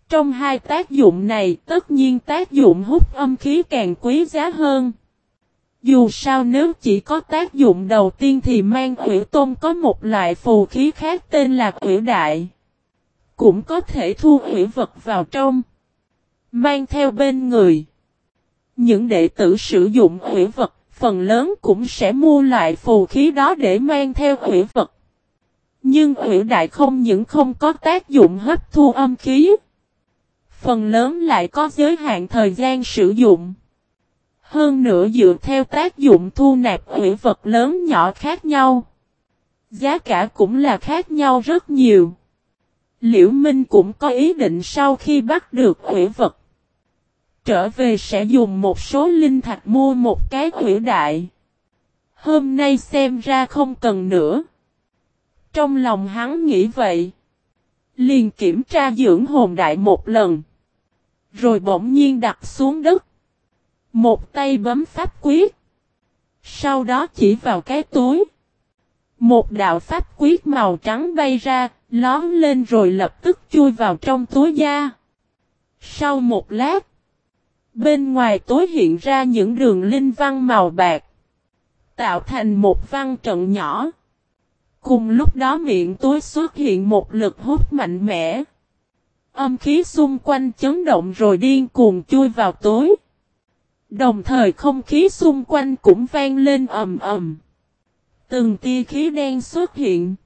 Trong hai tác dụng này, tất nhiên tác dụng hút âm khí càng quý giá hơn. Dù sao nếu chỉ có tác dụng đầu tiên thì mang Uyển Tôn có một loại phù khí khác tên là Uyển Đại. Cũng có thể thu Uyển vật vào trong, mang theo bên người. Những đệ tử sử dụng Uyển vật, phần lớn cũng sẽ mua loại phù khí đó để mang theo Uyển vật. Nhưng Uyển Đại không những không có tác dụng hấp thu âm khí, phần lớn lại có giới hạn thời gian sử dụng. Hơn nữa dựa theo tác dụng thu nạp Uyển vật lớn nhỏ khác nhau, giá cả cũng là khác nhau rất nhiều. Liễu Minh cũng có ý định sau khi bắt được Uyển vật, trở về sẽ dùng một số linh thạch mua một cái Uyển Đại. Hôm nay xem ra không cần nữa. Trong lòng hắn nghĩ vậy, liền kiểm tra dưỡng hồn đại một lần, rồi bỗng nhiên đặt xuống đất. Một tay bấm pháp quyết, sau đó chỉ vào cái túi. Một đạo pháp quyết màu trắng bay ra, lóm lên rồi lập tức chui vào trong túi da. Sau một lát, bên ngoài túi hiện ra những đường linh văn màu bạc, tạo thành một văn trận nhỏ. Cùng lúc đó miệng túi xuất hiện một lực hút mạnh mẽ. Âm khí xung quanh chấn động rồi điên cuồng chui vào túi. Đồng thời không khí xung quanh cũng vang lên ầm ầm. Từng tia khí đen xuất hiện.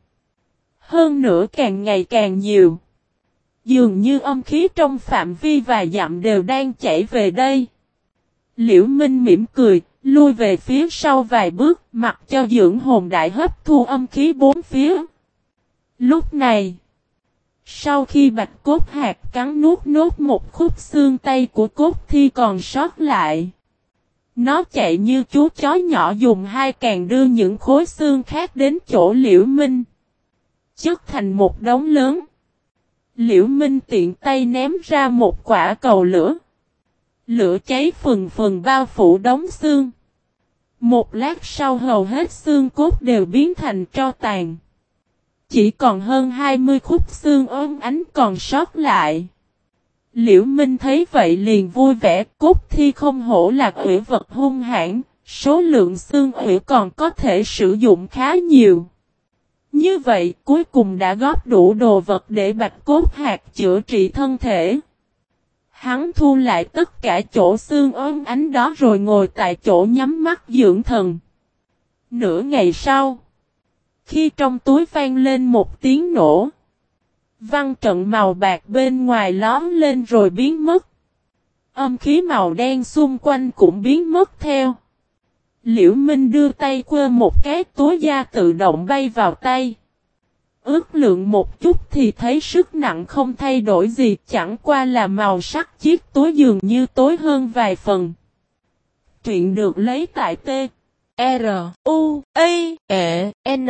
Hơn nữa càng ngày càng nhiều. Dường như âm khí trong phạm vi vài dặm đều đang chảy về đây. Liễu Minh mỉm cười, lui về phía sau vài bước, mặc cho dưỡng hồn đại hấp thu âm khí bốn phía. Lúc này, sau khi bạch cốt hạt cắn nuốt nốt một khúc xương tay của cốt thi còn sót lại, nó chạy như chú chó nhỏ dùng hai càng đưa những khối xương khác đến chỗ Liễu Minh, chất thành một đống lớn. Liễu Minh tiện tay ném ra một quả cầu lửa. Lửa cháy phừng phừng bao phủ đống xương. Một lát sau hầu hết xương cốt đều biến thành tro tàn. Chỉ còn hơn 20 khúc xương ốm ánh còn sót lại. Liễu Minh thấy vậy liền vui vẻ, cốt thi không hổ là Uyển vật hung hãn, số lượng xương Uyển còn có thể sử dụng khá nhiều. Như vậy cuối cùng đã góp đủ đồ vật để bạch cốt hạt chữa trị thân thể. Hắn thu lại tất cả chỗ xương ốm ánh đó rồi ngồi tại chỗ nhắm mắt dưỡng thần. Nửa ngày sau, khi trong túi vang lên một tiếng nổ, văn trận màu bạc bên ngoài lóm lên rồi biến mất. Âm khí màu đen xung quanh cũng biến mất theo. Liễu Minh đưa tay quơ một cái túi da tự động bay vào tay. Ước lượng một chút thì thấy sức nặng không thay đổi gì, chẳng qua là màu sắc chiếc túi dường như tối hơn vài phần. Truyện được lấy tại T R U A E N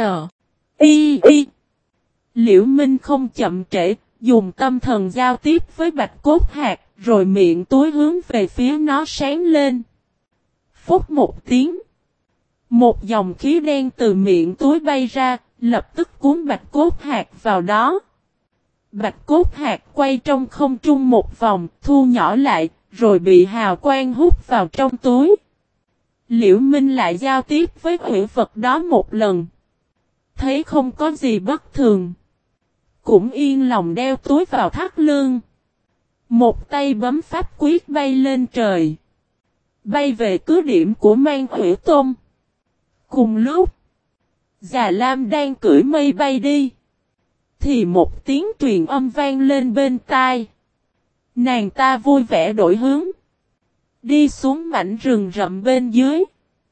I I. Liễu Minh không chậm trễ, dùng tâm thần giao tiếp với bạch cốt hạt, rồi miệng túi hướng về phía nó sáng lên. Phút một tiếng, một dòng khí đen từ miệng túi bay ra, lập tức cuốn bạch cốt hạt vào đó. Bạch cốt hạt quay trong không trung một vòng, thu nhỏ lại, rồi bị hào quang hút vào trong túi. Liễu Minh lại giao tiếp với Uyển vật đó một lần. Thấy không có gì bất thường, cũng yên lòng đeo túi vào thắt lưng. Một tay bấm pháp quyết bay lên trời, bay về cứ điểm của Mang Uyển Tôn. Cùng lúc, Già Lam đang cưỡi mây bay đi, thì một tiếng truyền âm vang lên bên tai. Nàng ta vui vẻ đổi hướng, đi xuống mảnh rừng rậm bên dưới.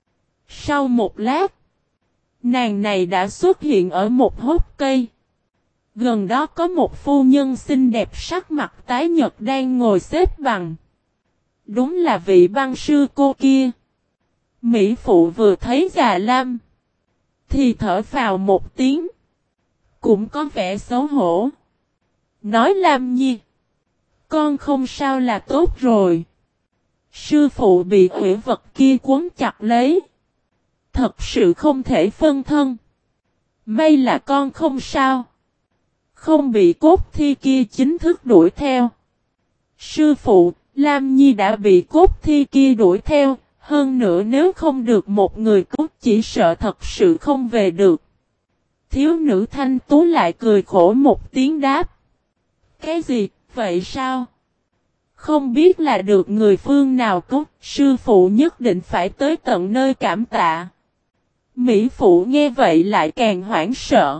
Sau một lát, nàng này đã xuất hiện ở một hốc cây. Gần đó có một phu nhân xinh đẹp sắc mặt tái nhợt đang ngồi xếp bằng. Đúng là vị băng sư cô kia. Mỹ phụ vừa thấy Già Lam thì thở phào một tiếng, cũng có vẻ xấu hổ. Nói Lam Nhi, con không sao là tốt rồi. Sư phụ bị Uyển vật kia quấn chặt lấy, thật sự không thể phân thân. May là con không sao, không bị cốt thi kia chính thức đuổi theo. Sư phụ, Lam Nhi đã bị cốt thi kia đuổi theo, hơn nữa nếu không được một người cứu chỉ sợ thật sự không về được. Thiếu nữ thanh tú lại cười khổ một tiếng đáp. Cái gì, vậy sao? Không biết là được người phương nào cứu, sư phụ nhất định phải tới tận nơi cảm tạ. Mỹ phụ nghe vậy lại càng hoảng sợ.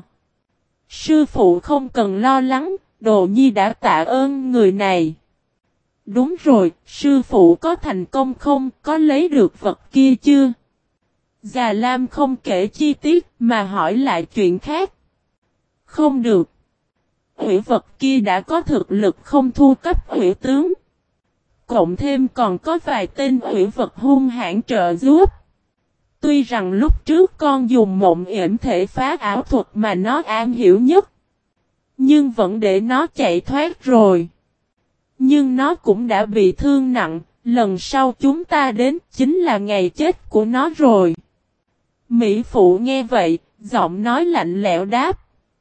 Sư phụ không cần lo lắng, Đồ Nhi đã tạ ơn người này. Đúng rồi, sư phụ có thành công không, có lấy được vật kia chưa? Già Lam không kể chi tiết mà hỏi lại chuyện khác. Không được. Hủy vật kia đã có thực lực không thua cấp hủy tướng. Cộng thêm còn có vài tên hủy vật hung hãn trợ giúp. Tuy rằng lúc trước con dùng mộng yểm thể phá ảo thuật mà nó am hiểu nhất. Nhưng vẫn để nó chạy thoát rồi. Nhưng nó cũng đã bị thương nặng, lần sau chúng ta đến chính là ngày chết của nó rồi. Mỹ phụ nghe vậy, giọng nói lạnh lẽo đáp.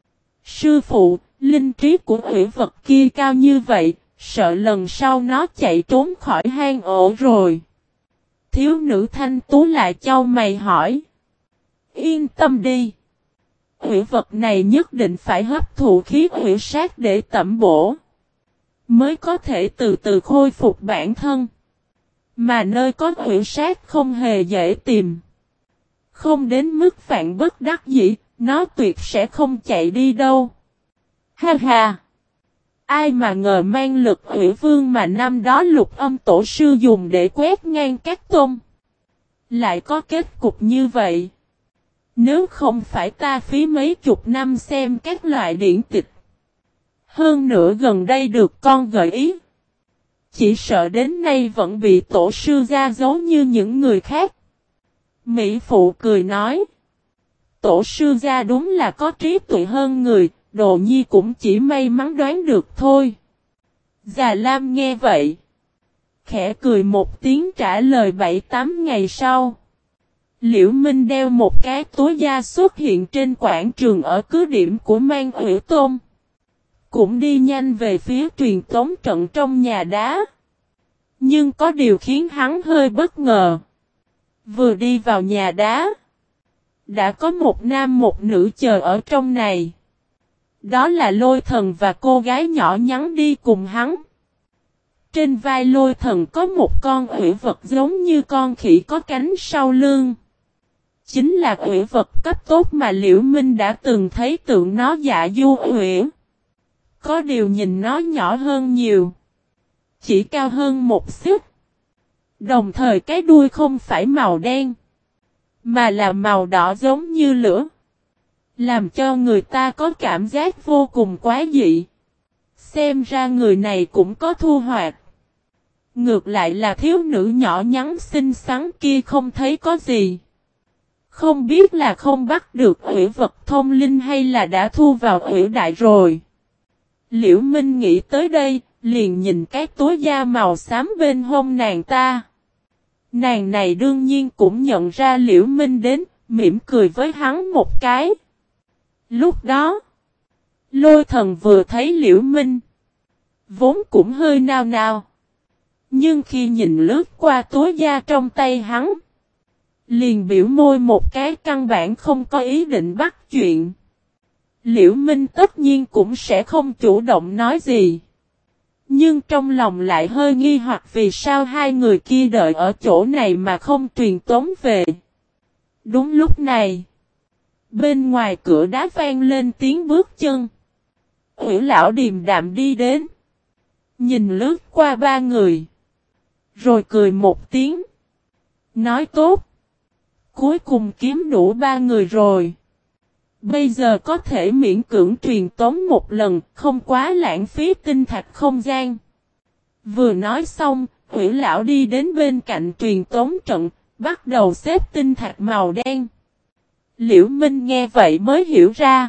Sư phụ, linh trí của hủy vật kia cao như vậy, sợ lần sau nó chạy trốn khỏi hang ổ rồi. Thiếu nữ thanh tú lại chau mày hỏi. Yên tâm đi. Hủy vật này nhất định phải hấp thụ khí hủy sát để tẩm bổ. Mới có thể từ từ khôi phục bản thân. Mà nơi có hủy sát không hề dễ tìm. Không đến mức vạn bất đắc dĩ, nó tuyệt sẽ không chạy đi đâu. Ha ha! Ai mà ngờ mang lực hủy vương mà năm đó Lục Âm tổ sư dùng để quét ngang các tôn. Lại có kết cục như vậy. Nếu không phải ta phí mấy chục năm xem các loại điển tịch. Hơn nữa gần đây được con gợi ý. Chỉ sợ đến nay vẫn bị tổ sư gia giấu như những người khác. Mỹ phụ cười nói. Tổ sư gia đúng là có trí tuệ hơn người, Đồ Nhi cũng chỉ may mắn đoán được thôi. Già Lam nghe vậy. Khẽ cười một tiếng trả lời 7-8 ngày sau. Liễu Minh đeo một cái túi da xuất hiện trên quảng trường ở cứ điểm của Mang Hủy Tôn. Cũng đi nhanh về phía truyền tống trận trong nhà đá. Nhưng có điều khiến hắn hơi bất ngờ. Vừa đi vào nhà đá. Đã có một nam một nữ chờ ở trong này. Đó là Lôi Thần và cô gái nhỏ nhắn đi cùng hắn. Trên vai Lôi Thần có một con hủy vật giống như con khỉ có cánh sau lưng. Chính là hủy vật cấp tốt mà Liễu Minh đã từng thấy tượng nó dạ du hủy. Có điều nhìn nó nhỏ hơn nhiều. Chỉ cao hơn một xíu. Đồng thời cái đuôi không phải màu đen. Mà là màu đỏ giống như lửa. Làm cho người ta có cảm giác vô cùng quái dị. Xem ra người này cũng có thu hoạch. Ngược lại là thiếu nữ nhỏ nhắn xinh xắn kia không thấy có gì. Không biết là không bắt được hủy vật thông linh hay là đã thu vào hủy đại rồi. Liễu Minh nghĩ tới đây, liền nhìn cái túi da màu xám bên hông nàng ta. Nàng này đương nhiên cũng nhận ra Liễu Minh đến, mỉm cười với hắn một cái. Lúc đó, Lôi Thần vừa thấy Liễu Minh, vốn cũng hơi nao nao. Nhưng khi nhìn lướt qua túi da trong tay hắn, liền biểu môi một cái căn bản không có ý định bắt chuyện. Liễu Minh tất nhiên cũng sẽ không chủ động nói gì. Nhưng trong lòng lại hơi nghi hoặc vì sao hai người kia đợi ở chỗ này mà không truyền tống về. Đúng lúc này, bên ngoài cửa đá vang lên tiếng bước chân. Hủy lão điềm đạm đi đến. Nhìn lướt qua ba người. Rồi cười một tiếng. Nói tốt. Cuối cùng kiếm đủ ba người rồi. Bây giờ có thể miễn cưỡng truyền tống một lần, không quá lãng phí tinh thạch không gian. Vừa nói xong, Hủy lão đi đến bên cạnh truyền tống trận, bắt đầu xếp tinh thạch màu đen. Liễu Minh nghe vậy mới hiểu ra.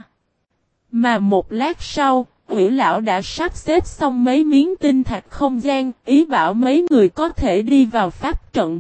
Mà một lát sau, Hủy lão đã sắp xếp xong mấy miếng tinh thạch không gian, ý bảo mấy người có thể đi vào pháp trận.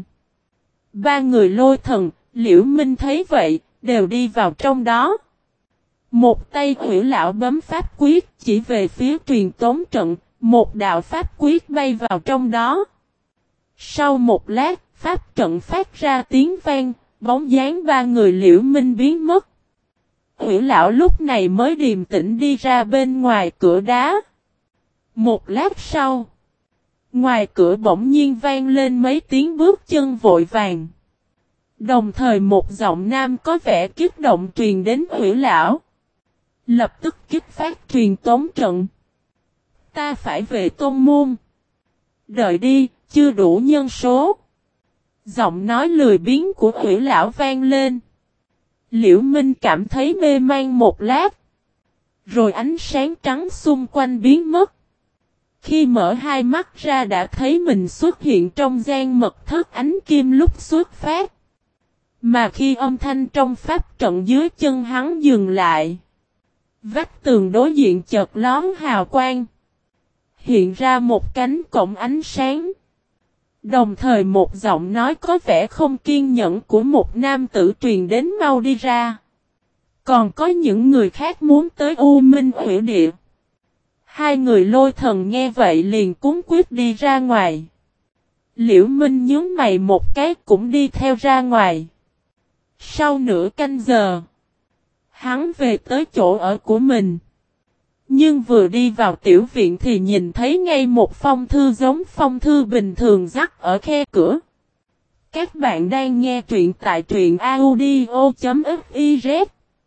Ba người Lôi Thần, Liễu Minh thấy vậy, đều đi vào trong đó. Một tay Hủy lão bấm pháp quyết chỉ về phía truyền tống trận, Một đạo pháp quyết bay vào trong đó. Sau một lát, pháp trận phát ra tiếng vang, bóng dáng ba người Liễu Minh biến mất. Hủy lão lúc này mới điềm tĩnh đi ra bên ngoài cửa đá. Một lát sau, ngoài cửa bỗng nhiên vang lên mấy tiếng bước chân vội vàng. Đồng thời một giọng nam có vẻ kích động truyền đến Hủy lão. Lập tức kích phát truyền tống trận. Ta phải về tôn môn. Đợi đi, chưa đủ nhân số. Giọng nói lười biếng của Hủy lão vang lên. Liễu Minh cảm thấy mê man một lát. Rồi ánh sáng trắng xung quanh biến mất. Khi mở hai mắt ra đã thấy mình xuất hiện trong gian mật thất ánh kim lúc xuất phát. Mà khi âm thanh trong pháp trận dưới chân hắn dừng lại. Vách tường đối diện chợt lóe hào quang. Hiện ra một cánh cổng ánh sáng. Đồng thời một giọng nói có vẻ không kiên nhẫn của một nam tử truyền đến mau đi ra. Còn có những người khác muốn tới U Minh Hủy Địa. Hai người lôi thần nghe vậy liền cuống quyết đi ra ngoài. Liễu Minh nhướng mày một cái cũng đi theo ra ngoài. Sau nửa canh giờ, hắn về tới chỗ ở của mình. Nhưng vừa đi vào tiểu viện thì nhìn thấy ngay một phong thư giống phong thư bình thường rắc ở khe cửa. Các bạn đang nghe truyện tại truyện audio.fiz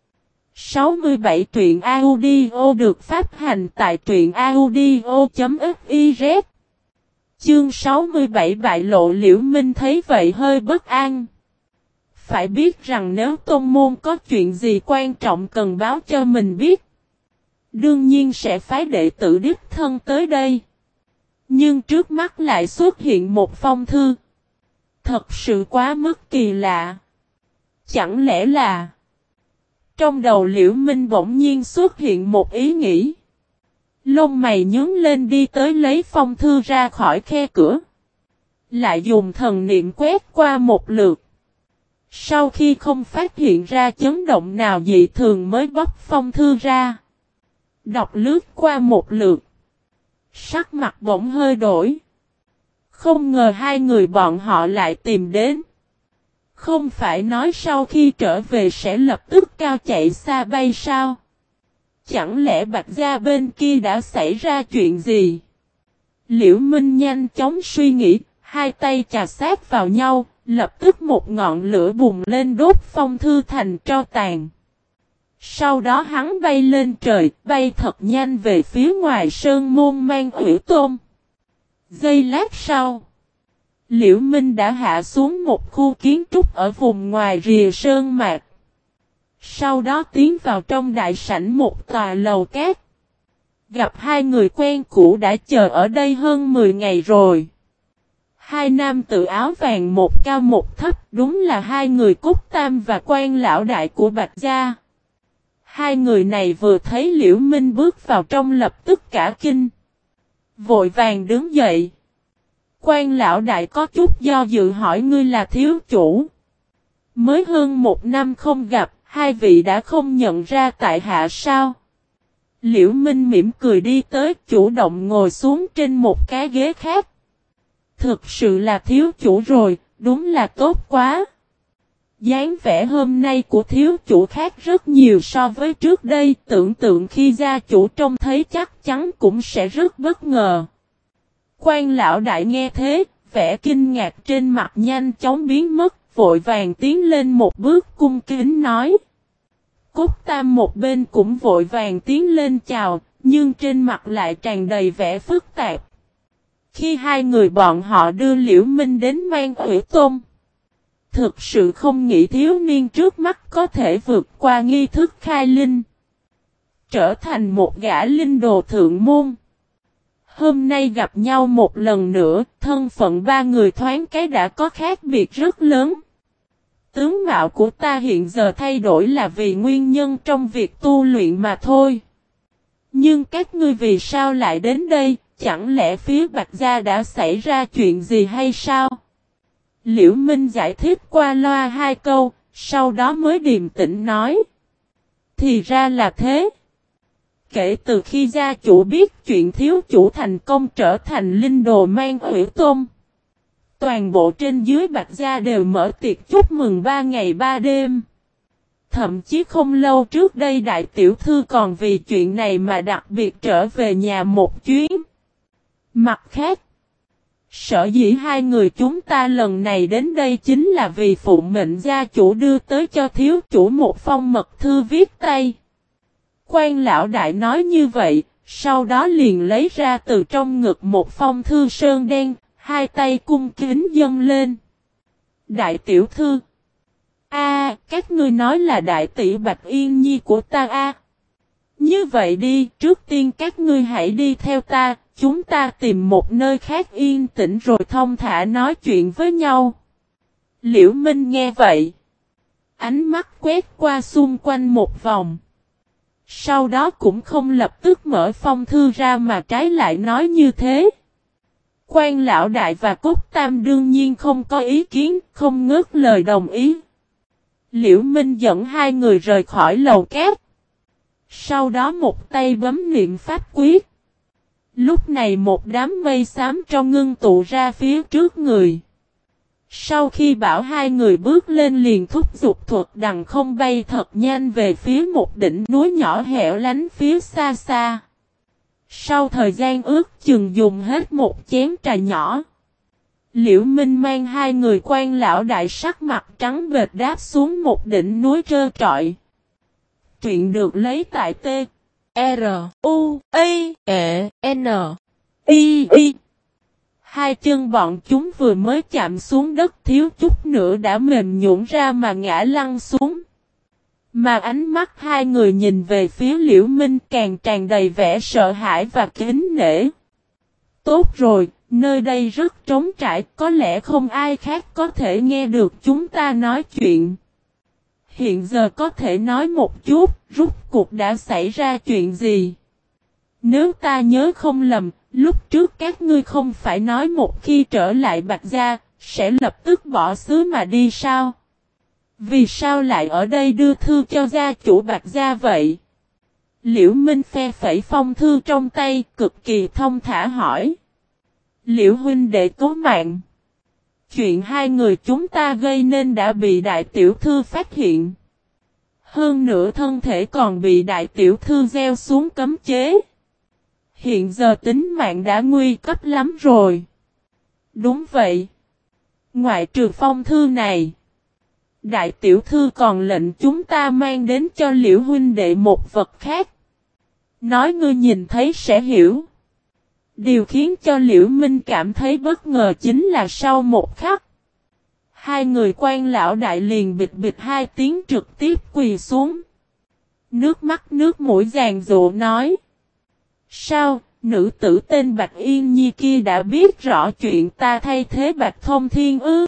67 truyện audio được phát hành tại truyện audio.fiz. Chương 67 bại lộ. Liễu Minh thấy vậy hơi bất an. Phải biết rằng nếu tôn môn có chuyện gì quan trọng cần báo cho mình biết, đương nhiên sẽ phái đệ tử đích thân tới đây. Nhưng trước mắt lại xuất hiện một phong thư. Thật sự quá mức kỳ lạ. Chẳng lẽ là... Trong đầu Liễu Minh bỗng nhiên xuất hiện một ý nghĩ. Lông mày nhướng lên đi tới lấy phong thư ra khỏi khe cửa. Lại dùng thần niệm quét qua một lượt. Sau khi không phát hiện ra chấn động nào dị thường mới bóc phong thư ra. Đọc lướt qua một lượt. Sắc mặt bỗng hơi đổi. Không ngờ hai người bọn họ lại tìm đến. Không phải nói sau khi trở về sẽ lập tức cao chạy xa bay sao? Chẳng lẽ Bạch Gia bên kia đã xảy ra chuyện gì? Liễu Minh nhanh chóng suy nghĩ, hai tay chà sát vào nhau, lập tức một ngọn lửa bùng lên đốt phong thư thành tro tàn. Sau đó hắn bay lên trời, bay thật nhanh về phía ngoài sơn môn Mang Hủy Tôn. Giây lát sau, Liễu Minh đã hạ xuống một khu kiến trúc ở vùng ngoài rìa sơn mạc. Sau đó tiến vào trong đại sảnh một tòa lầu cát. Gặp hai người quen cũ đã chờ ở đây hơn 10 ngày rồi. Hai nam tử áo vàng một cao một thấp, đúng là hai người Cúc Tam và Quan lão đại của Bạch Gia. Hai người này vừa thấy Liễu Minh bước vào trong lập tức cả kinh. Vội vàng đứng dậy. Quan lão đại có chút do dự hỏi ngươi là thiếu chủ. Mới hơn một năm không gặp, hai vị đã không nhận ra tại hạ sao? Liễu Minh mỉm cười đi tới chủ động ngồi xuống trên một cái ghế khác. Thực sự là thiếu chủ rồi, đúng là tốt quá. Dáng vẻ hôm nay của thiếu chủ khác rất nhiều so với trước đây, tưởng tượng khi gia chủ trông thấy chắc chắn cũng sẽ rất bất ngờ. Quan lão đại nghe thế, vẻ kinh ngạc trên mặt nhanh chóng biến mất, vội vàng tiến lên một bước cung kính nói. Cúc Tam một bên cũng vội vàng tiến lên chào, nhưng trên mặt lại tràn đầy vẻ phức tạp. Khi hai người bọn họ đưa Liễu Minh đến Mang Hủy Tôn, thực sự không nghĩ thiếu niên trước mắt có thể vượt qua nghi thức khai linh, trở thành một gã linh đồ thượng môn. Hôm nay gặp nhau một lần nữa, thân phận ba người thoáng cái đã có khác biệt rất lớn. Tướng mạo của ta hiện giờ thay đổi là vì nguyên nhân trong việc tu luyện mà thôi. Nhưng các ngươi vì sao lại đến đây, chẳng lẽ phía Bạch Gia đã xảy ra chuyện gì hay sao? Liễu Minh giải thích qua loa hai câu, sau đó mới điềm tĩnh nói. Thì ra là thế. Kể từ khi gia chủ biết chuyện thiếu chủ thành công trở thành linh đồ mang Hủy Tôn, toàn bộ trên dưới Bạch Gia đều mở tiệc chúc mừng 3 ngày 3 đêm. Thậm chí không lâu trước đây đại tiểu thư còn vì chuyện này mà đặc biệt trở về nhà một chuyến. Mặt khác, sở dĩ hai người chúng ta lần này đến đây chính là vì phụ mệnh gia chủ đưa tới cho thiếu chủ một phong mật thư viết tay. Quan lão đại nói như vậy, sau đó liền lấy ra từ trong ngực một phong thư sơn đen, hai tay cung kính dâng lên. Đại tiểu thư. Các ngươi nói là đại tỷ Bạch Yên Nhi của ta. Như vậy đi, trước tiên các ngươi hãy đi theo ta, chúng ta tìm một nơi khác yên tĩnh rồi thông thả nói chuyện với nhau. Liễu Minh nghe vậy, ánh mắt quét qua xung quanh một vòng. Sau đó cũng không lập tức mở phong thư ra mà trái lại nói như thế. Quan lão đại và Cốt Tam đương nhiên không có ý kiến, không ngớt lời đồng ý. Liễu Minh dẫn hai người rời khỏi lầu cát. Sau đó một tay bấm niệm pháp quyết. Lúc này một đám mây xám trong ngưng tụ ra phía trước người. Sau khi bảo hai người bước lên liền thúc giục thuật đằng không bay thật nhanh về phía một đỉnh núi nhỏ hẻo lánh phía xa xa. Sau thời gian ước chừng dùng hết một chén trà nhỏ, Liễu Minh mang hai người quan lão đại sắc mặt trắng bệch đáp xuống một đỉnh núi trơ trọi. Truyện được lấy tại T R U A N I. Hai chân bọn chúng vừa mới chạm xuống đất thiếu chút nữa đã mềm nhũn ra mà ngã lăn xuống. Mà ánh mắt hai người nhìn về phía Liễu Minh càng tràn đầy vẻ sợ hãi và kính nể. Tốt rồi, nơi đây rất trống trải, có lẽ không ai khác có thể nghe được chúng ta nói chuyện. Hiện giờ có thể nói một chút, rốt cuộc đã xảy ra chuyện gì? Nếu ta nhớ không lầm, lúc trước các ngươi không phải nói một khi trở lại Bạch Gia, sẽ lập tức bỏ xứ mà đi sao? Vì sao lại ở đây đưa thư cho gia chủ Bạch Gia vậy? Liễu Minh phe phẩy phong thư trong tay, cực kỳ thông thả hỏi. Liễu huynh đệ cứu mạng. Chuyện hai người chúng ta gây nên đã bị đại tiểu thư phát hiện. Hơn nữa thân thể còn bị đại tiểu thư gieo xuống cấm chế. Hiện giờ tính mạng đã nguy cấp lắm rồi. Đúng vậy. Ngoại trừ phong thư này, đại tiểu thư còn lệnh chúng ta mang đến cho Liễu huynh đệ một vật khác. Nói ngươi nhìn thấy sẽ hiểu. Điều khiến cho Liễu Minh cảm thấy bất ngờ chính là sau một khắc, hai người quan lão đại liền bịch bịch hai tiếng trực tiếp quỳ xuống. Nước mắt nước mũi giàn giụa nói. Sao, nữ tử tên Bạch Yên Nhi kia đã biết rõ chuyện ta thay thế Bạch Thông Thiên ư?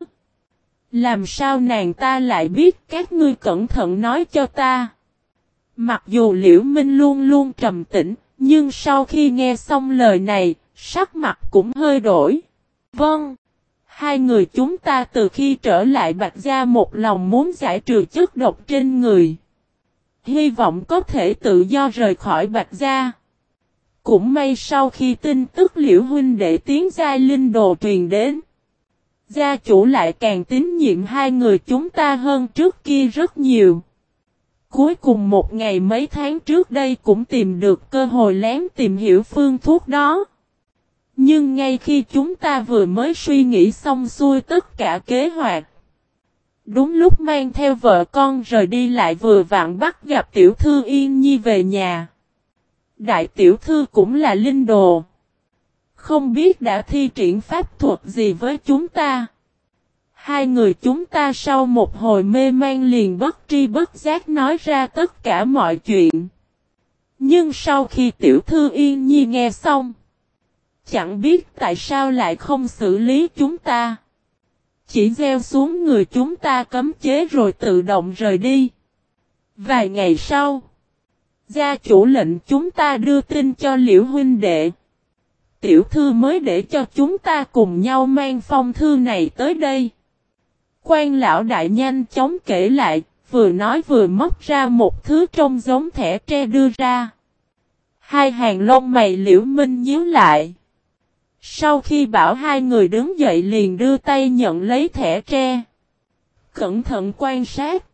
Làm sao nàng ta lại biết, các ngươi cẩn thận nói cho ta. Mặc dù Liễu Minh luôn luôn trầm tĩnh, nhưng sau khi nghe xong lời này, sắc mặt cũng hơi đổi. Vâng. Hai người chúng ta từ khi trở lại Bạch Gia một lòng muốn giải trừ chất độc trên người. Hy vọng có thể tự do rời khỏi Bạch Gia. Cũng may sau khi tin tức Liễu huynh đệ tiến giai linh đồ truyền đến, gia chủ lại càng tín nhiệm hai người chúng ta hơn trước kia rất nhiều. Cuối cùng một ngày mấy tháng trước đây cũng tìm được cơ hội lén tìm hiểu phương thuốc đó. Nhưng ngay khi chúng ta vừa mới suy nghĩ xong xuôi tất cả kế hoạch, đúng lúc mang theo vợ con rời đi lại vừa vặn bắt gặp tiểu thư Yên Nhi về nhà. Đại tiểu thư cũng là linh đồ. Không biết đã thi triển pháp thuật gì với chúng ta. Hai người chúng ta sau một hồi mê man liền bất tri bất giác nói ra tất cả mọi chuyện. Nhưng sau khi tiểu thư Yên Nhi nghe xong, chẳng biết tại sao lại không xử lý chúng ta. Chỉ gieo xuống người chúng ta cấm chế rồi tự động rời đi. Vài ngày sau, gia chủ lệnh chúng ta đưa tin cho Liễu huynh đệ. Tiểu thư mới để cho chúng ta cùng nhau mang phong thư này tới đây. Quan lão đại nhanh chóng kể lại, vừa nói vừa móc ra một thứ trông giống thẻ tre đưa ra. Hai hàng lông mày Liễu Minh nhíu lại. Sau khi bảo hai người đứng dậy liền đưa tay nhận lấy thẻ tre. Cẩn thận quan sát.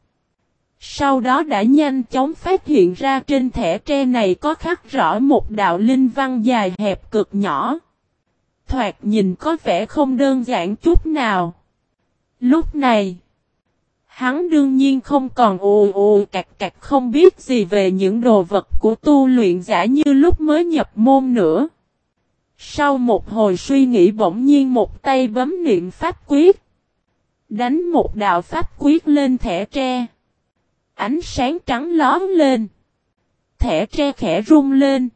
Sau đó đã nhanh chóng phát hiện ra trên thẻ tre này có khắc rõ một đạo linh văn dài hẹp cực nhỏ. Thoạt nhìn có vẻ không đơn giản chút nào. Lúc này, hắn đương nhiên không còn ù ù cạc cạc không biết gì về những đồ vật của tu luyện giả như lúc mới nhập môn nữa. Sau một hồi suy nghĩ bỗng nhiên một tay bấm niệm pháp quyết. Đánh một đạo pháp quyết lên thẻ tre. Ánh sáng trắng lóe lên. Thẻ tre khẽ rung lên.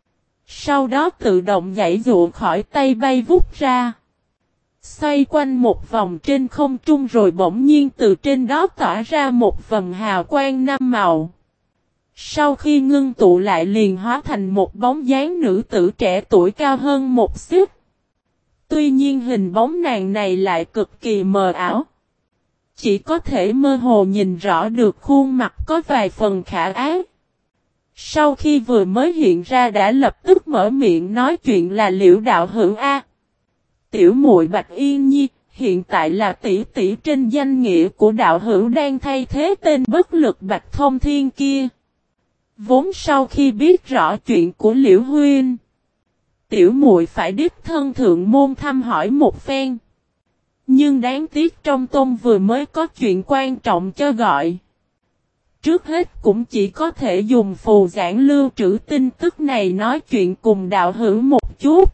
Sau đó tự động nhảy dụa khỏi tay bay vút ra. Xoay quanh một vòng trên không trung rồi bỗng nhiên từ trên đó tỏa ra một vầng hào quang năm màu. Sau khi ngưng tụ lại liền hóa thành một bóng dáng nữ tử trẻ tuổi cao hơn một xíu. Tuy nhiên hình bóng nàng này lại cực kỳ mờ ảo. Chỉ có thể mơ hồ nhìn rõ được khuôn mặt có vài phần khả ái. Sau khi vừa mới hiện ra đã lập tức mở miệng nói chuyện là Liễu đạo hữu A. Tiểu muội Bạch Yên Nhi, hiện tại là tỷ tỷ trên danh nghĩa của đạo hữu đang thay thế tên bất lực Bạch Thông Thiên kia. Vốn sau khi biết rõ chuyện của Liễu huynh, tiểu muội phải đích thân thượng môn thăm hỏi một phen. Nhưng đáng tiếc trong tôn vừa mới có chuyện quan trọng cho gọi. Trước hết cũng chỉ có thể dùng phù giảng lưu trữ tin tức này nói chuyện cùng đạo hữu một chút.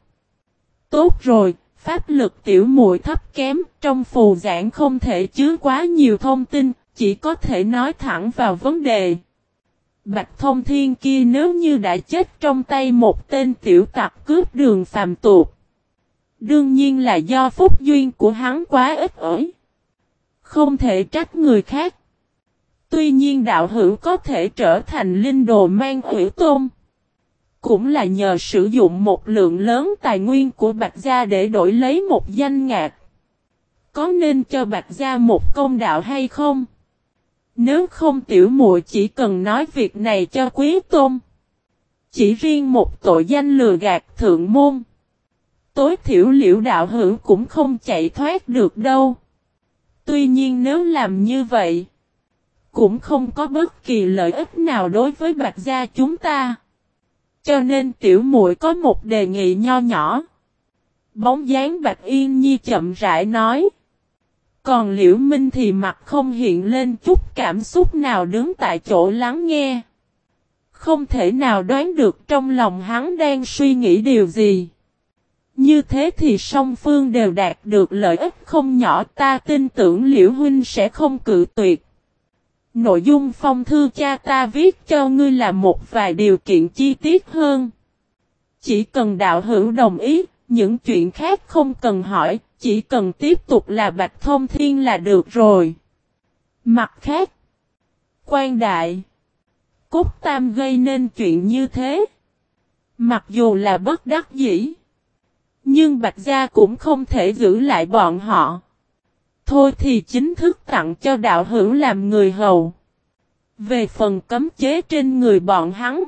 Tốt rồi, pháp lực tiểu muội thấp kém, trong phù giảng không thể chứa quá nhiều thông tin, chỉ có thể nói thẳng vào vấn đề. Bạch Thông Thiên kia nếu như đã chết trong tay một tên tiểu tặc cướp đường phàm tục. Đương nhiên là do phúc duyên của hắn quá ít ỏi. Không thể trách người khác. Tuy nhiên đạo hữu có thể trở thành linh đồ mang ủy tôn. Cũng là nhờ sử dụng một lượng lớn tài nguyên của Bạch Gia để đổi lấy một danh ngạc. Có nên cho Bạch Gia một công đạo hay không? Nếu không tiểu muội chỉ cần nói việc này cho quý tôn. Chỉ riêng một tội danh lừa gạt thượng môn. Tối thiểu Liễu đạo hữu cũng không chạy thoát được đâu. Tuy nhiên nếu làm như vậy, cũng không có bất kỳ lợi ích nào đối với Bạch Gia chúng ta. Cho nên tiểu muội có một đề nghị nho nhỏ. Bóng dáng Bạch Yên Nhi chậm rãi nói. Còn Liễu Minh thì mặt không hiện lên chút cảm xúc nào đứng tại chỗ lắng nghe. Không thể nào đoán được trong lòng hắn đang suy nghĩ điều gì. Như thế thì song phương đều đạt được lợi ích không nhỏ, ta tin tưởng Liễu huynh sẽ không cự tuyệt. Nội dung phong thư cha ta viết cho ngươi là một vài điều kiện chi tiết hơn. Chỉ cần đạo hữu đồng ý, những chuyện khác không cần hỏi, chỉ cần tiếp tục là Bạch Thông Thiên là được rồi. Mặt khác, Quan Đại, Cốt Tam gây nên chuyện như thế. Mặc dù là bất đắc dĩ, nhưng Bạch Gia cũng không thể giữ lại bọn họ. Thôi thì chính thức tặng cho đạo hữu làm người hầu. Về phần cấm chế trên người bọn hắn,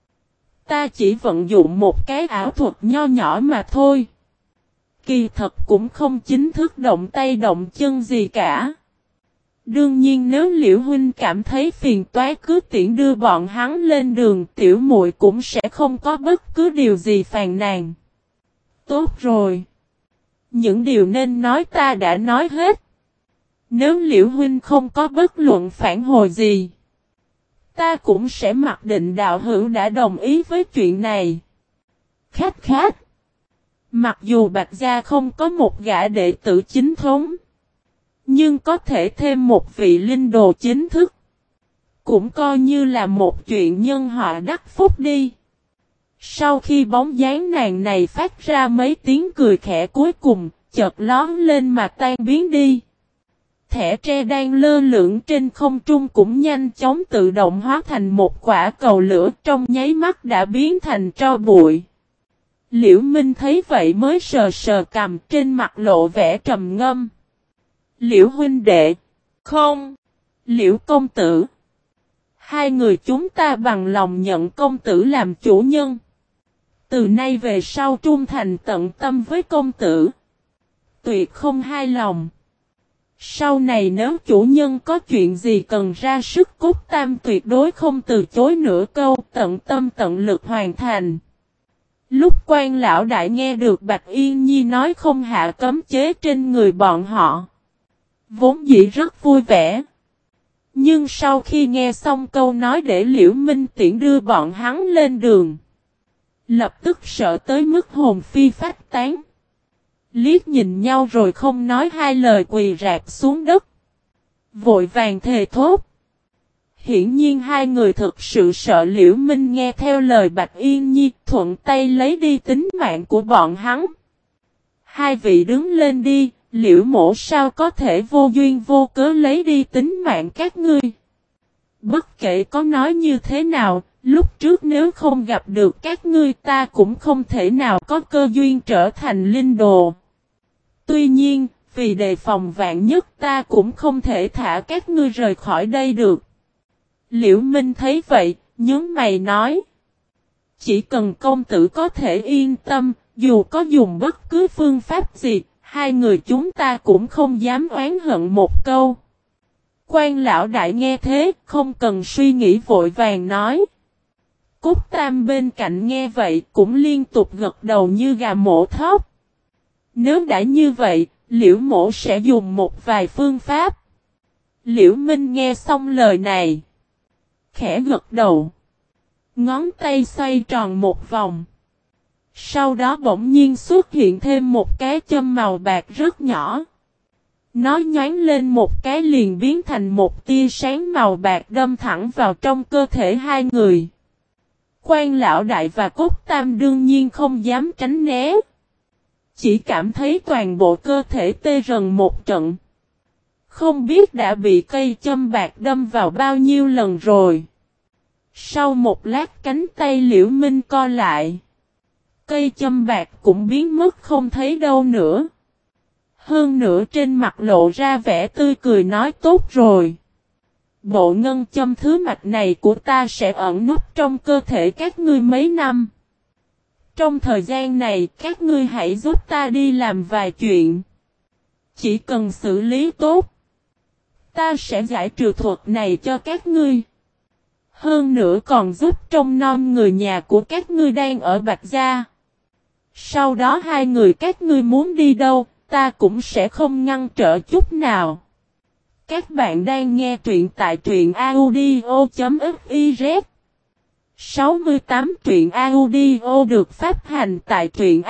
ta chỉ vận dụng một cái ảo thuật nho nhỏ mà thôi. Kỳ thật cũng không chính thức động tay động chân gì cả. Đương nhiên nếu Liễu huynh cảm thấy phiền toái cứ tiện đưa bọn hắn lên đường, tiểu muội cũng sẽ không có bất cứ điều gì phàn nàn. Tốt rồi. Những điều nên nói ta đã nói hết. Nếu Liễu huynh không có bất luận phản hồi gì, ta cũng sẽ mặc định đạo hữu đã đồng ý với chuyện này. Khách. Mặc dù Bạch Gia không có một gã đệ tử chính thống, nhưng có thể thêm một vị linh đồ chính thức, cũng coi như là một chuyện nhân họa đắc phúc đi. Sau khi bóng dáng nàng này phát ra mấy tiếng cười khẽ cuối cùng, chợt lóm lên mà tan biến đi. Thẻ tre đang lơ lửng trên không trung cũng nhanh chóng tự động hóa thành một quả cầu lửa, trong nháy mắt đã biến thành tro bụi. Liễu Minh thấy vậy mới sờ sờ cằm, trên mặt lộ vẻ trầm ngâm. Liễu huynh đệ, không, Liễu công tử. Hai người chúng ta bằng lòng nhận công tử làm chủ nhân. Từ nay về sau trung thành tận tâm với công tử. Tuyệt không hai lòng. Sau này nếu chủ nhân có chuyện gì cần ra sức, Cốt Tam tuyệt đối không từ chối nửa câu, tận tâm tận lực hoàn thành. Lúc Quan lão đại nghe được Bạch Yên Nhi nói không hạ cấm chế trên người bọn họ, vốn dĩ rất vui vẻ. Nhưng sau khi nghe xong câu nói để Liễu Minh Tiễn đưa bọn hắn lên đường, lập tức sợ tới mức hồn phi phách tán. Liếc nhìn nhau rồi không nói hai lời quỳ rạp xuống đất. Vội vàng thề thốt. Hiển nhiên hai người thực sự sợ Liễu Minh nghe theo lời Bạch Yên Nhi, thuận tay lấy đi tính mạng của bọn hắn. Hai vị đứng lên đi, Liễu mỗ sao có thể vô duyên vô cớ lấy đi tính mạng các ngươi. Bất kể có nói như thế nào, lúc trước nếu không gặp được các ngươi ta cũng không thể nào có cơ duyên trở thành linh đồ. Tuy nhiên, vì đề phòng vạn nhất ta cũng không thể thả các ngươi rời khỏi đây được. Liễu Minh thấy vậy, nhướng mày nói. Chỉ cần công tử có thể yên tâm, dù có dùng bất cứ phương pháp gì, hai người chúng ta cũng không dám oán hận một câu. Quan lão đại nghe thế, không cần suy nghĩ vội vàng nói. Cốt Tam bên cạnh nghe vậy cũng liên tục gật đầu như gà mổ thóc. Nếu đã như vậy, Liễu mổ sẽ dùng một vài phương pháp. Liễu Minh nghe xong lời này, khẽ gật đầu. Ngón tay xoay tròn một vòng. Sau đó bỗng nhiên xuất hiện thêm một cái châm màu bạc rất nhỏ. Nó nhoáng lên một cái liền biến thành một tia sáng màu bạc đâm thẳng vào trong cơ thể hai người. Quan lão đại và Cốt Tam đương nhiên không dám tránh né. Chỉ cảm thấy toàn bộ cơ thể tê rần một trận. Không biết đã bị cây châm bạc đâm vào bao nhiêu lần rồi. Sau một lát cánh tay Liễu Minh co lại. Cây châm bạc cũng biến mất không thấy đâu nữa. Hơn nữa trên mặt lộ ra vẻ tươi cười nói tốt rồi. Bộ ngân châm thứ mạch này của ta sẽ ẩn núp trong cơ thể các ngươi mấy năm. Trong thời gian này các ngươi hãy giúp ta đi làm vài chuyện. Chỉ cần xử lý tốt, ta sẽ giải trừ thuật này cho các ngươi. Hơn nữa còn giúp trông nom người nhà của các ngươi đang ở Bạch Gia. Sau đó hai người các ngươi muốn đi đâu, ta cũng sẽ không ngăn trở chút nào. Các bạn đang nghe truyện tại truyện audio.fiz 68 truyện audio được phát hành tại truyện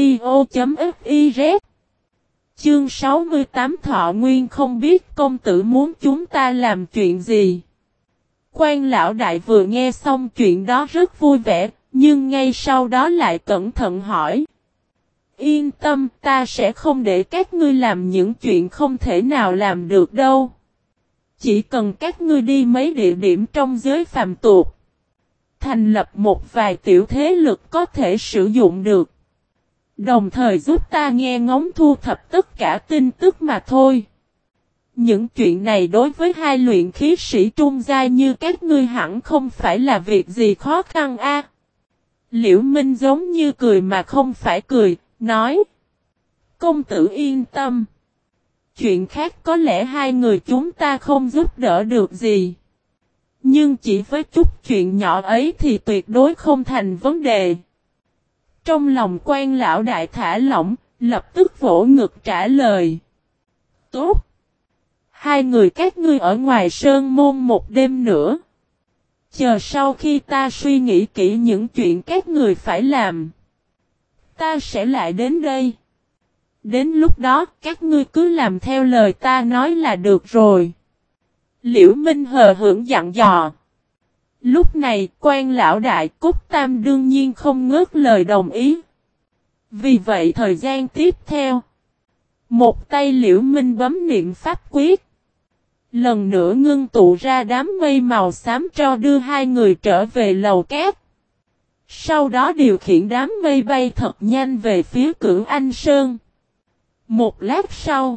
audio.fiz. Chương 68 Thọ Nguyên không biết công tử muốn chúng ta làm chuyện gì. Quan lão đại vừa nghe xong chuyện đó rất vui vẻ, nhưng ngay sau đó lại cẩn thận hỏi. Yên tâm, ta sẽ không để các ngươi làm những chuyện không thể nào làm được đâu. Chỉ cần các ngươi đi mấy địa điểm trong giới phàm tục, thành lập một vài tiểu thế lực có thể sử dụng được. Đồng thời giúp ta nghe ngóng thu thập tất cả tin tức mà thôi. Những chuyện này đối với hai luyện khí sĩ trung giai như các ngươi hẳn không phải là việc gì khó khăn a. Liễu Minh giống như cười mà không phải cười, nói. Công tử yên tâm. Chuyện khác có lẽ hai người chúng ta không giúp đỡ được gì. Nhưng chỉ với chút chuyện nhỏ ấy thì tuyệt đối không thành vấn đề. Trong lòng Quan lão đại thả lỏng, lập tức vỗ ngực trả lời. Tốt. Hai người các ngươi ở ngoài sơn môn một đêm nữa. Chờ sau khi ta suy nghĩ kỹ những chuyện các người phải làm, ta sẽ lại đến đây. Đến lúc đó các ngươi cứ làm theo lời ta nói là được rồi. Liễu Minh hờ hững dặn dò. Lúc này Quan lão đại Cốt Tam đương nhiên không ngớt lời đồng ý. Vì vậy thời gian tiếp theo, một tay Liễu Minh bấm niệm pháp quyết. Lần nữa ngưng tụ ra đám mây màu xám cho đưa hai người trở về lầu cát. Sau đó điều khiển đám mây bay thật nhanh về phía Cửu Anh Sơn. Một lát sau,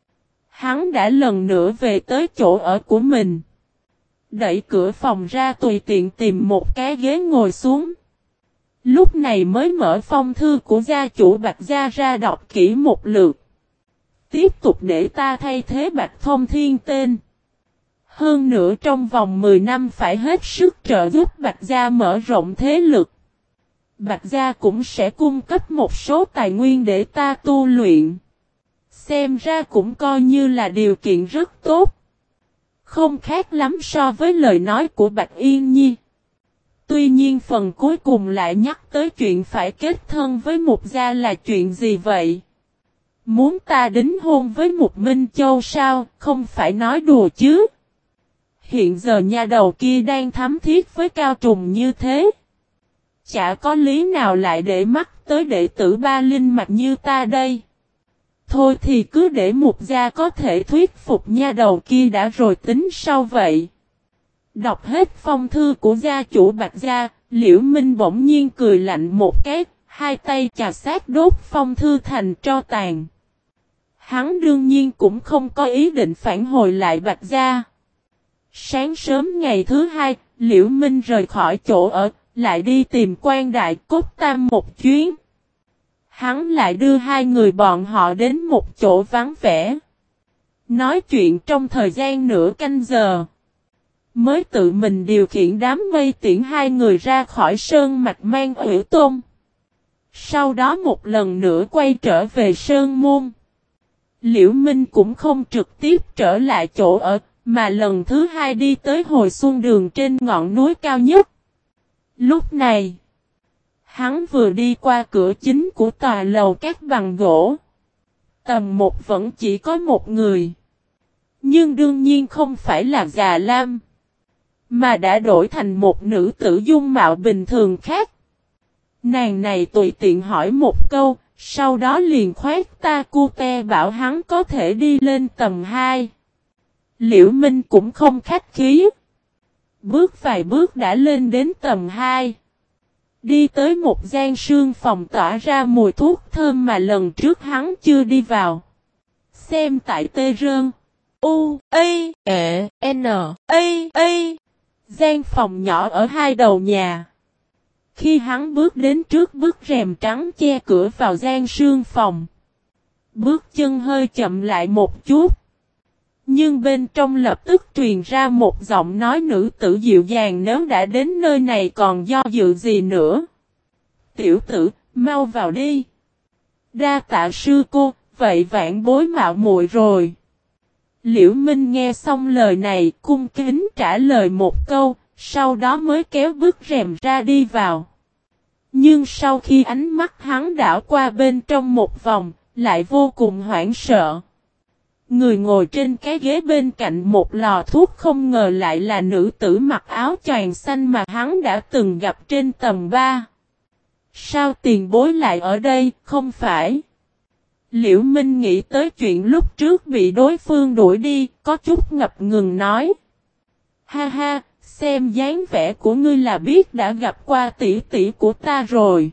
hắn đã lần nữa về tới chỗ ở của mình. Đẩy cửa phòng ra tùy tiện tìm một cái ghế ngồi xuống. Lúc này mới mở phong thư của gia chủ Bạch Gia ra đọc kỹ một lượt. Tiếp tục để ta thay thế Bạch Thông Thiên tên. Hơn nữa trong vòng 10 năm phải hết sức trợ giúp Bạch Gia mở rộng thế lực. Bạch Gia cũng sẽ cung cấp một số tài nguyên để ta tu luyện. Xem ra cũng coi như là điều kiện rất tốt. Không khác lắm so với lời nói của Bạch Yên Nhi. Tuy nhiên phần cuối cùng lại nhắc tới chuyện phải kết thân với Mục Gia là chuyện gì vậy? Muốn ta đính hôn với Mục Minh Châu sao? Không phải nói đùa chứ? Hiện giờ nhà đầu kia đang thắm thiết với Cao Trùng như thế. Chả có lý nào lại để mắt tới đệ tử Ba Linh Mạch như ta đây. Thôi thì cứ để Mục Gia có thể thuyết phục nha đầu kia đã rồi tính sau vậy. Đọc hết phong thư của gia chủ Bạch Gia, Liễu Minh bỗng nhiên cười lạnh một cái, hai tay chà sát đốt phong thư thành tro tàn. Hắn đương nhiên cũng không có ý định phản hồi lại Bạch Gia. Sáng sớm ngày thứ hai, Liễu Minh rời khỏi chỗ ở, lại đi tìm Quan Đại Cốt Tam một chuyến. Hắn lại đưa hai người bọn họ đến một chỗ vắng vẻ. Nói chuyện trong thời gian nửa canh giờ. Mới tự mình điều khiển đám mây tiễn hai người ra khỏi sơn mạch Mang Ủy Tôn. Sau đó một lần nữa quay trở về sơn môn. Liễu Minh cũng không trực tiếp trở lại chỗ ở, mà lần thứ hai đi tới hồi xuân đường trên ngọn núi cao nhất. Lúc này, hắn vừa đi qua cửa chính của tòa lầu cát bằng gỗ. Tầng 1 vẫn chỉ có một người. Nhưng đương nhiên không phải là Già Lam, mà đã đổi thành một nữ tử dung mạo bình thường khác. Nàng này tùy tiện hỏi một câu, sau đó liền khoét ta cute bảo hắn có thể đi lên tầng 2. Liễu Minh cũng không khách khí. Bước vài bước đã lên đến tầng 2. Đi tới một gian sương phòng tỏa ra mùi thuốc thơm mà lần trước hắn chưa đi vào. Xem tại Tê Rơn. U, A, E, N, A. Gian phòng nhỏ ở hai đầu nhà. Khi hắn bước đến trước bức rèm trắng che cửa vào gian sương phòng. Bước chân hơi chậm lại một chút. Nhưng bên trong lập tức truyền ra một giọng nói nữ tử dịu dàng, nếu đã đến nơi này còn do dự gì nữa. Tiểu tử, mau vào đi. Đa tạ sư cô, vậy vãn bối mạo muội rồi. Liễu Minh nghe xong lời này cung kính trả lời một câu, sau đó mới kéo bức rèm ra đi vào. Nhưng sau khi ánh mắt hắn đảo qua bên trong một vòng, lại vô cùng hoảng sợ. Người ngồi trên cái ghế bên cạnh một lò thuốc không ngờ lại là nữ tử mặc áo choàng xanh mà hắn đã từng gặp trên tầng 3. Sao tiền bối lại ở đây, không phải? Liễu Minh nghĩ tới chuyện lúc trước bị đối phương đuổi đi, có chút ngập ngừng nói. Ha ha, xem dáng vẻ của ngươi là biết đã gặp qua tỷ tỷ của ta rồi.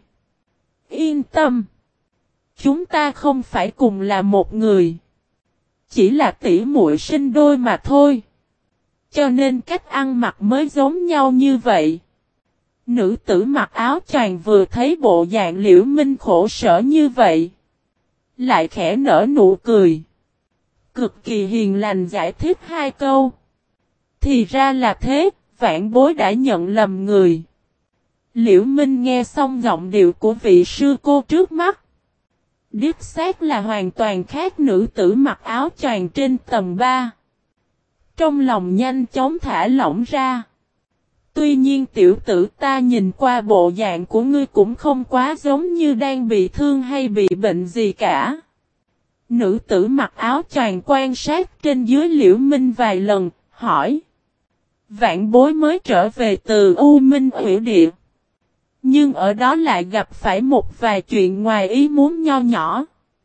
Yên tâm. Chúng ta không phải cùng là một người. Chỉ là tỷ muội sinh đôi mà thôi. Cho nên cách ăn mặc mới giống nhau như vậy. Nữ tử mặc áo choàng vừa thấy bộ dạng Liễu Minh khổ sở như vậy. Lại khẽ nở nụ cười. Cực kỳ hiền lành giải thích hai câu. Thì ra là thế, vãn bối đã nhận lầm người. Liễu Minh nghe xong giọng điệu của vị sư cô trước mắt. Đích xác là hoàn toàn khác nữ tử mặc áo choàng trên tầng 3. Trong lòng nhanh chóng thả lỏng ra. Tuy nhiên tiểu tử, ta nhìn qua bộ dạng của ngươi cũng không quá giống như đang bị thương hay bị bệnh gì cả. Nữ tử mặc áo choàng quan sát trên dưới Liễu Minh vài lần, hỏi. Vãn bối mới trở về từ U Minh Ủy Địa. Nhưng ở đó lại gặp phải một vài chuyện ngoài ý muốn nho nhỏ.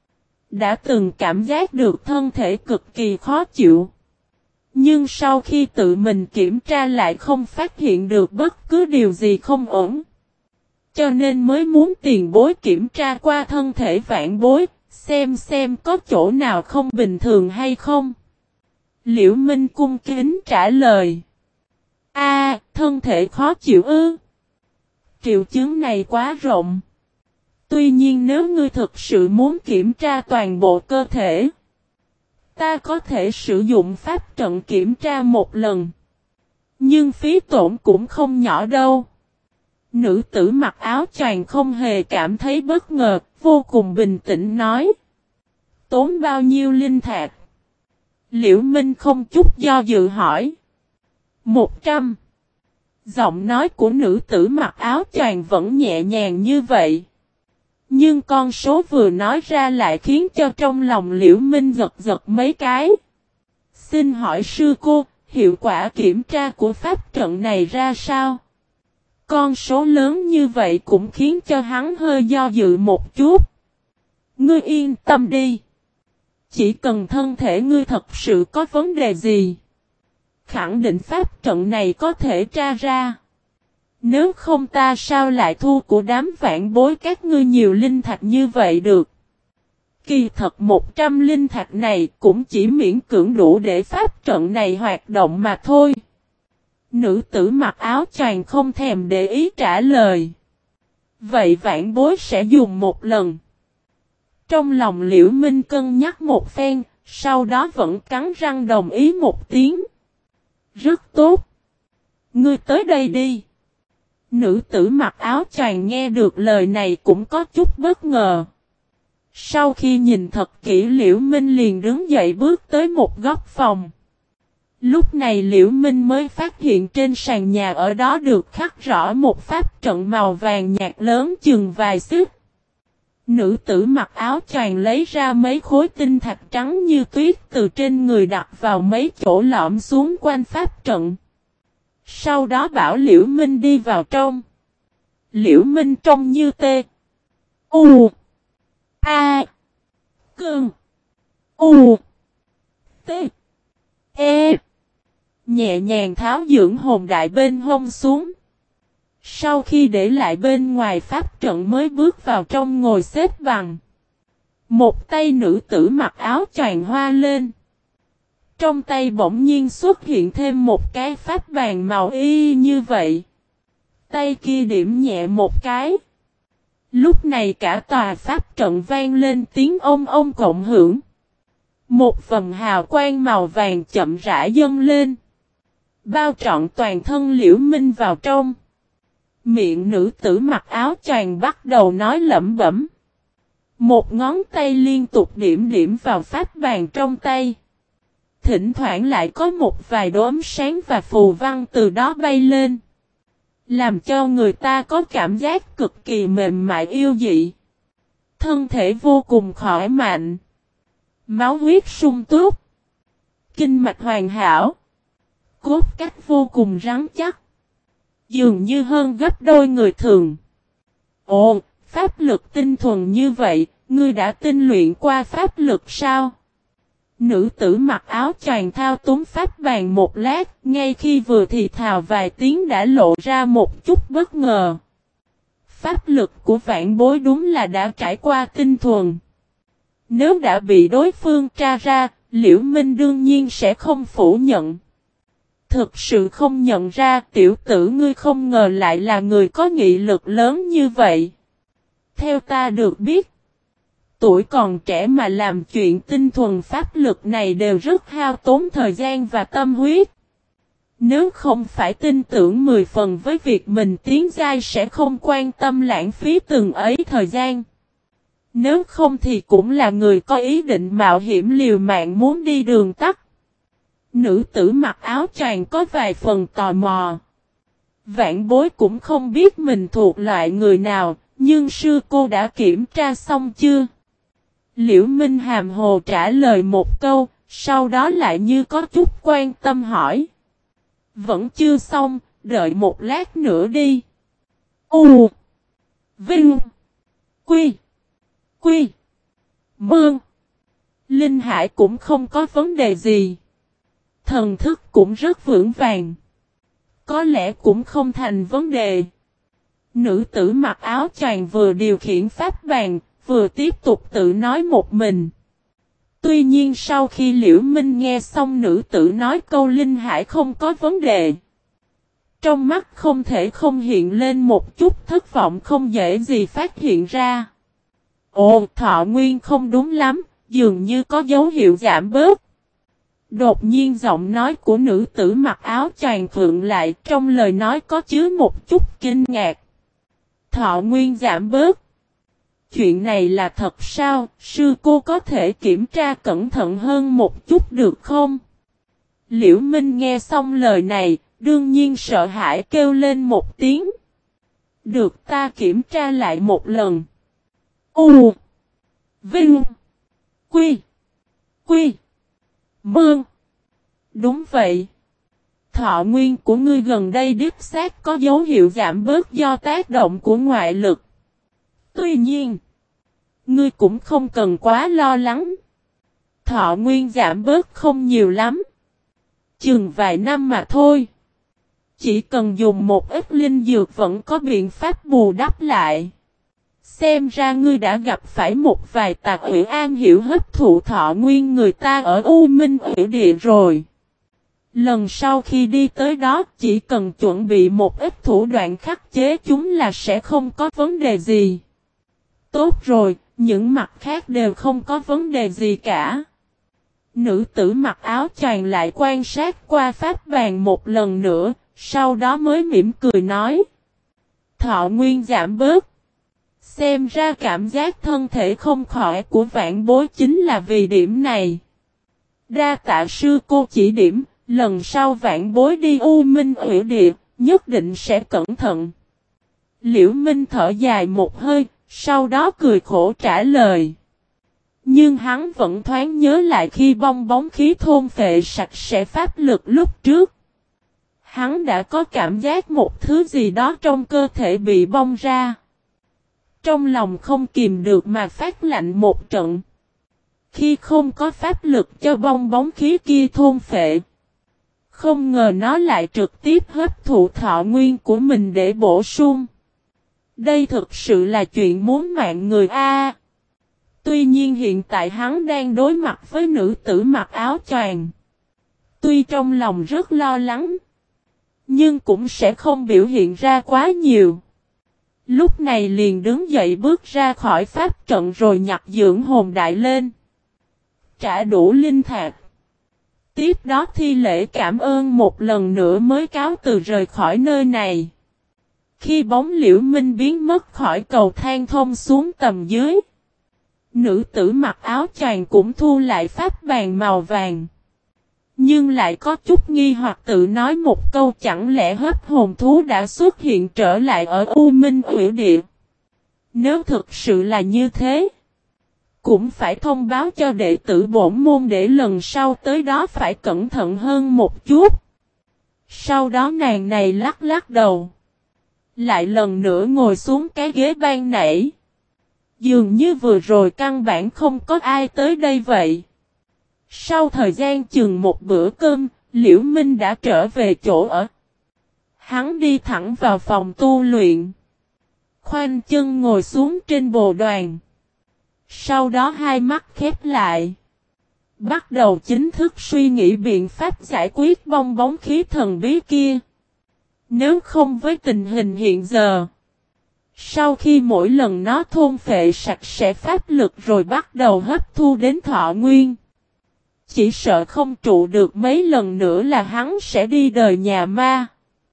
Đã từng cảm giác được thân thể cực kỳ khó chịu. Nhưng sau khi tự mình kiểm tra lại không phát hiện được bất cứ điều gì không ổn. Cho nên mới muốn tiền bối kiểm tra qua thân thể vãn bối, xem có chỗ nào không bình thường hay không. Liễu Minh cung kính trả lời. Thân thể khó chịu ư? Triệu chứng này quá rộng. Tuy nhiên nếu ngươi thực sự muốn kiểm tra toàn bộ cơ thể, ta có thể sử dụng pháp trận kiểm tra một lần. Nhưng phí tổn cũng không nhỏ đâu. Nữ tử mặc áo choàng không hề cảm thấy bất ngờ, vô cùng bình tĩnh nói. Tốn bao nhiêu linh thạch? Liễu Minh không chút do dự hỏi. 100. Giọng nói của nữ tử mặc áo choàng vẫn nhẹ nhàng như vậy. Nhưng con số vừa nói ra lại khiến cho trong lòng Liễu Minh giật giật mấy cái. Xin hỏi sư cô, hiệu quả kiểm tra của pháp trận này ra sao? Con số lớn như vậy cũng khiến cho hắn hơi do dự một chút. Ngươi yên tâm đi. Chỉ cần thân thể ngươi thật sự có vấn đề gì, khẳng định pháp trận này có thể tra ra. Nếu không ta sao lại thu của đám vạn bối các ngươi nhiều linh thạch như vậy được. Kỳ thật 100 linh thạch này cũng chỉ miễn cưỡng đủ để pháp trận này hoạt động mà thôi. Nữ tử mặc áo choàng không thèm để ý trả lời. Vậy vạn bối sẽ dùng một lần. Trong lòng Liễu Minh cân nhắc một phen, sau đó vẫn cắn răng đồng ý một tiếng. Rất tốt. Ngươi tới đây đi. Nữ tử mặc áo choàng nghe được lời này cũng có chút bất ngờ. Sau khi nhìn thật kỹ Liễu Minh liền đứng dậy bước tới một góc phòng. Lúc này Liễu Minh mới phát hiện trên sàn nhà ở đó được khắc rõ một pháp trận màu vàng nhạt lớn chừng vài xích. Nữ tử mặc áo choàng lấy ra mấy khối tinh thạch trắng như tuyết từ trên người đặt vào mấy chỗ lõm xuống quanh pháp trận. Sau đó bảo Liễu Minh đi vào trong. Liễu Minh trông như tê. U. A. Cơn. U. T. E. Nhẹ nhàng tháo dưỡng hồn đại bên hông xuống. Sau khi để lại bên ngoài pháp trận mới bước vào trong ngồi xếp bằng. Một tay nữ tử mặc áo choàng hoa lên. Trong tay bỗng nhiên xuất hiện thêm một cái pháp bàn màu y như vậy. Tay kia điểm nhẹ một cái. Lúc này cả tòa pháp trận vang lên tiếng ông cộng hưởng. Một vầng hào quang màu vàng chậm rãi dâng lên. Bao trọn toàn thân Liễu Minh vào trong. Miệng nữ tử mặc áo choàng bắt đầu nói lẩm bẩm. Một ngón tay liên tục điểm vào pháp bàn trong tay. Thỉnh thoảng lại có một vài đốm sáng và phù văn từ đó bay lên. Làm cho người ta có cảm giác cực kỳ mềm mại yêu dị. Thân thể vô cùng khỏe mạnh. Máu huyết sung túc. Kinh mạch hoàn hảo. Cốt cách vô cùng rắn chắc. Dường như hơn gấp đôi người thường. Ồ, pháp lực tinh thuần như vậy, ngươi đã tinh luyện qua pháp lực sao? Nữ tử mặc áo choàng thao túng pháp bàn một lát, ngay khi vừa thì thào vài tiếng đã lộ ra một chút bất ngờ. Pháp lực của vạn bối đúng là đã trải qua tinh thuần. Nếu đã bị đối phương tra ra, Liễu Minh đương nhiên sẽ không phủ nhận. Thực sự không nhận ra tiểu tử ngươi không ngờ lại là người có nghị lực lớn như vậy. Theo ta được biết, tuổi còn trẻ mà làm chuyện tinh thuần pháp lực này đều rất hao tốn thời gian và tâm huyết. Nếu không phải tin tưởng 10 phần với việc mình tiến giai sẽ không quan tâm lãng phí từng ấy thời gian. Nếu không thì cũng là người có ý định mạo hiểm liều mạng muốn đi đường tắt. Nữ tử mặc áo choàng có vài phần tò mò. Vạn bối cũng không biết mình thuộc loại người nào, nhưng sư cô đã kiểm tra xong chưa? Liễu Minh hàm hồ trả lời một câu, sau đó lại như có chút quan tâm hỏi. Vẫn chưa xong, đợi một lát nữa đi. U. Vinh. Quy. Quy. Mương. Linh Hải cũng không có vấn đề gì. Thần thức cũng rất vững vàng. Có lẽ cũng không thành vấn đề. Nữ tử mặc áo choàng vừa điều khiển pháp bàn, vừa tiếp tục tự nói một mình. Tuy nhiên sau khi Liễu Minh nghe xong nữ tử nói câu Linh Hải không có vấn đề, Trong mắt không thể không hiện lên một chút thất vọng không dễ gì phát hiện ra. Ồ, thọ nguyên không đúng lắm, dường như có dấu hiệu giảm bớt. Đột nhiên giọng nói của nữ tử mặc áo choàng khựng lại, trong lời nói có chứa một chút kinh ngạc. Thọ nguyên giảm bớt. Chuyện này là thật sao, sư cô có thể kiểm tra cẩn thận hơn một chút được không? Liễu Minh nghe xong lời này, đương nhiên sợ hãi kêu lên một tiếng. Được, ta kiểm tra lại một lần. U Vinh Quy Quy Mương. Đúng vậy. Thọ nguyên của ngươi gần đây đích xác có dấu hiệu giảm bớt do tác động của ngoại lực. Tuy nhiên, ngươi cũng không cần quá lo lắng. Thọ nguyên giảm bớt không nhiều lắm. Chừng vài năm mà thôi. Chỉ cần dùng một ít linh dược vẫn có biện pháp bù đắp lại. Xem ra ngươi đã gặp phải một vài tặc ủy an hiểu hấp thụ thọ nguyên người ta ở U Minh ủy địa rồi. Lần sau khi đi tới đó chỉ cần chuẩn bị một ít thủ đoạn khắc chế chúng là sẽ không có vấn đề gì. Tốt rồi, những mặt khác đều không có vấn đề gì cả. Nữ tử mặc áo choàng lại quan sát qua pháp bàn một lần nữa, sau đó mới mỉm cười nói. Thọ nguyên giảm bớt. Xem ra cảm giác thân thể không khỏe của vãn bối chính là vì điểm này. Đa tạ sư cô chỉ điểm, lần sau vãn bối đi U Minh ủy địa, nhất định sẽ cẩn thận. Liễu Minh thở dài một hơi, sau đó cười khổ trả lời. Nhưng hắn vẫn thoáng nhớ lại khi bong bóng khí thôn phệ sạch sẽ pháp lực lúc trước. Hắn đã có cảm giác một thứ gì đó trong cơ thể bị bong ra. Trong lòng không kìm được mà phát lạnh một trận. Khi không có pháp lực cho bong bóng khí kia thôn phệ. Không ngờ nó lại trực tiếp hấp thụ thọ nguyên của mình để bổ sung. Đây thực sự là chuyện muốn mạng người a. Tuy nhiên hiện tại hắn đang đối mặt với nữ tử mặc áo choàng. Tuy trong lòng rất lo lắng. Nhưng cũng sẽ không biểu hiện ra quá nhiều. Lúc này liền đứng dậy bước ra khỏi pháp trận rồi nhặt dưỡng hồn đại lên. Trả đủ linh thạch. Tiếp đó thi lễ cảm ơn một lần nữa mới cáo từ rời khỏi nơi này. Khi bóng Liễu Minh biến mất khỏi cầu thang thông xuống tầm dưới. Nữ tử mặc áo choàng cũng thu lại pháp bàn màu vàng. Nhưng lại có chút nghi hoặc tự nói một câu chẳng lẽ hấp hồn thú đã xuất hiện trở lại ở U Minh ủy địa. Nếu thực sự là như thế, cũng phải thông báo cho đệ tử bổn môn để lần sau tới đó phải cẩn thận hơn một chút. Sau đó nàng này lắc lắc đầu. Lại lần nữa ngồi xuống cái ghế ban nãy. Dường như vừa rồi căn bản không có ai tới đây vậy. Sau thời gian chừng một bữa cơm, Liễu Minh đã trở về chỗ ở. Hắn đi thẳng vào phòng tu luyện. Khoanh chân ngồi xuống trên bồ đoàn. Sau đó hai mắt khép lại. Bắt đầu chính thức suy nghĩ biện pháp giải quyết bong bóng khí thần bí kia. Nếu không với tình hình hiện giờ. Sau khi mỗi lần nó thôn phệ sạch sẽ pháp lực rồi bắt đầu hấp thu đến thọ nguyên. Chỉ sợ không trụ được mấy lần nữa là hắn sẽ đi đời nhà ma.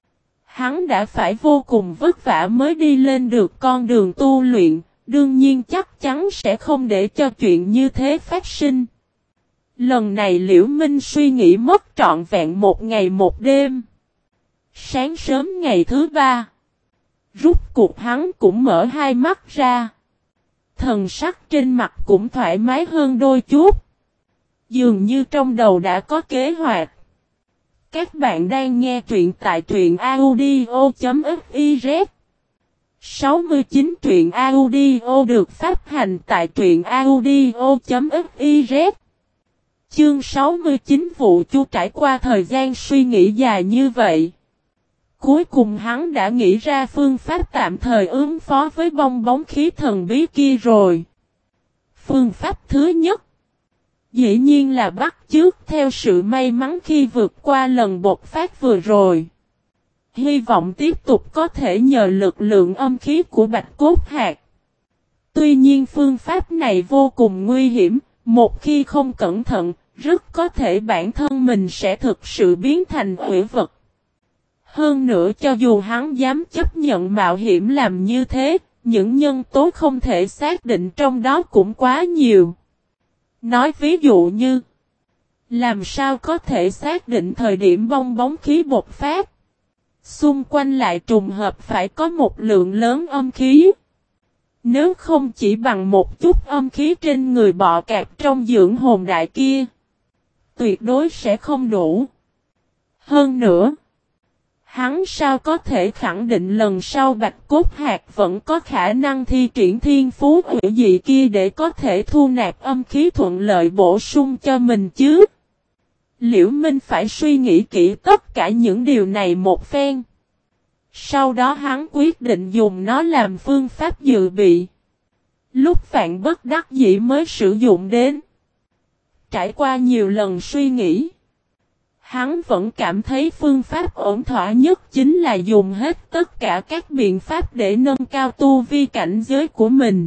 Hắn đã phải vô cùng vất vả mới đi lên được con đường tu luyện, đương nhiên chắc chắn sẽ không để cho chuyện như thế phát sinh. Lần này Liễu Minh suy nghĩ mất trọn vẹn một ngày một đêm. Sáng sớm ngày thứ ba, rút cuộc hắn cũng mở hai mắt ra. Thần sắc trên mặt cũng thoải mái hơn đôi chút. Dường như trong đầu đã có kế hoạch. Các bạn đang nghe truyện tại truyện audio.fiz 69 truyện audio được phát hành tại truyện audio.fiz Chương 69 Vụ Chu trải qua thời gian suy nghĩ dài như vậy. Cuối cùng hắn đã nghĩ ra phương pháp tạm thời ứng phó với bong bóng khí thần bí kia rồi. Phương pháp thứ nhất. Dĩ nhiên là bắt chước theo sự may mắn khi vượt qua lần bộc phát vừa rồi. hy vọng tiếp tục có thể nhờ lực lượng âm khí của bạch cốt hạt. Tuy nhiên phương pháp này vô cùng nguy hiểm, một khi không cẩn thận, rất có thể bản thân mình sẽ thực sự biến thành quỷ vật. Hơn nữa cho dù hắn dám chấp nhận mạo hiểm làm như thế, những nhân tố không thể xác định trong đó cũng quá nhiều. Nói ví dụ như, làm sao có thể xác định thời điểm bong bóng khí bộc phát? Xung quanh lại trùng hợp phải có một lượng lớn âm khí. Nếu không chỉ bằng một chút âm khí trên người bọ cạp trong dưỡng hồn đại kia, tuyệt đối sẽ không đủ. Hơn nữa, hắn sao có thể khẳng định lần sau bạch cốt hạt vẫn có khả năng thi triển thiên phú hủy dị kia để có thể thu nạp âm khí thuận lợi bổ sung cho mình chứ? Liễu Minh phải suy nghĩ kỹ tất cả những điều này một phen. Sau đó hắn quyết định dùng nó làm phương pháp dự bị. Lúc vạn bất đắc dĩ mới sử dụng đến. Trải qua nhiều lần suy nghĩ, hắn vẫn cảm thấy phương pháp ổn thỏa nhất chính là dùng hết tất cả các biện pháp để nâng cao tu vi cảnh giới của mình.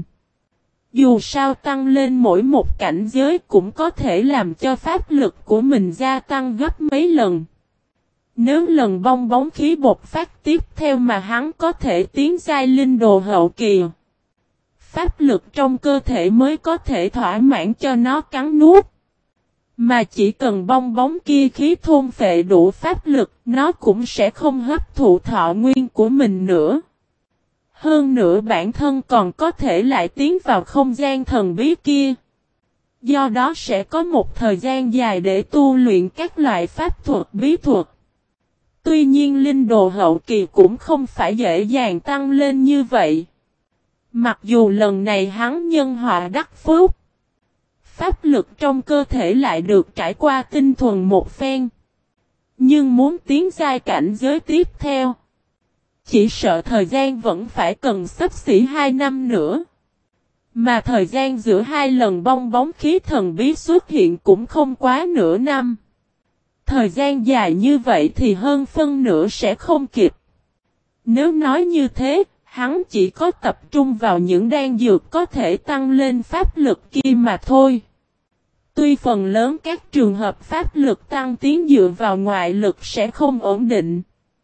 Dù sao tăng lên mỗi một cảnh giới cũng có thể làm cho pháp lực của mình gia tăng gấp mấy lần. Nếu lần bong bóng khí bộc phát tiếp theo mà hắn có thể tiến giai linh đồ hậu kỳ, pháp lực trong cơ thể mới có thể thỏa mãn cho nó cắn nuốt. Mà chỉ cần bong bóng kia khí thôn phệ đủ pháp lực, nó cũng sẽ không hấp thụ thọ nguyên của mình nữa. Hơn nữa bản thân còn có thể lại tiến vào không gian thần bí kia. Do đó sẽ có một thời gian dài để tu luyện các loại pháp thuật bí thuật. Tuy nhiên linh đồ hậu kỳ cũng không phải dễ dàng tăng lên như vậy. Mặc dù lần này hắn nhân họa đắc phúc, pháp lực trong cơ thể lại được trải qua tinh thuần một phen. Nhưng muốn tiến giai cảnh giới tiếp theo, chỉ sợ thời gian vẫn phải cần xấp xỉ 2 năm nữa. Mà thời gian giữa hai lần bong bóng khí thần bí xuất hiện cũng không quá nửa năm. Thời gian dài như vậy thì hơn phân nửa sẽ không kịp. Nếu nói như thế, hắn chỉ có tập trung vào những đan dược có thể tăng lên pháp lực kia mà thôi. Tuy phần lớn các trường hợp pháp lực tăng tiến dựa vào ngoại lực sẽ không ổn định.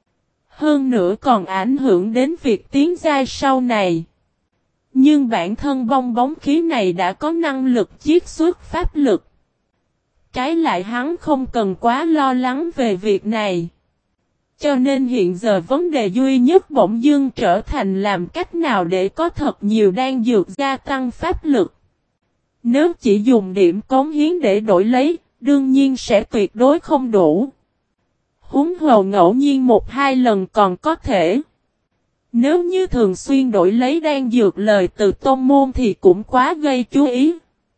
Hơn nữa còn ảnh hưởng đến việc tiến giai sau này. Nhưng bản thân bong bóng khí này đã có năng lực chiết xuất pháp lực. Trái lại hắn không cần quá lo lắng về việc này. Cho nên hiện giờ vấn đề duy nhất bỗng dưng trở thành làm cách nào để có thật nhiều đan dược gia tăng pháp lực. Nếu chỉ dùng điểm cống hiến để đổi lấy, đương nhiên sẽ tuyệt đối không đủ. Huống hồ ngẫu nhiên 1-2 lần còn có thể. Nếu như thường xuyên đổi lấy đan dược lời từ tôn môn thì cũng quá gây chú ý.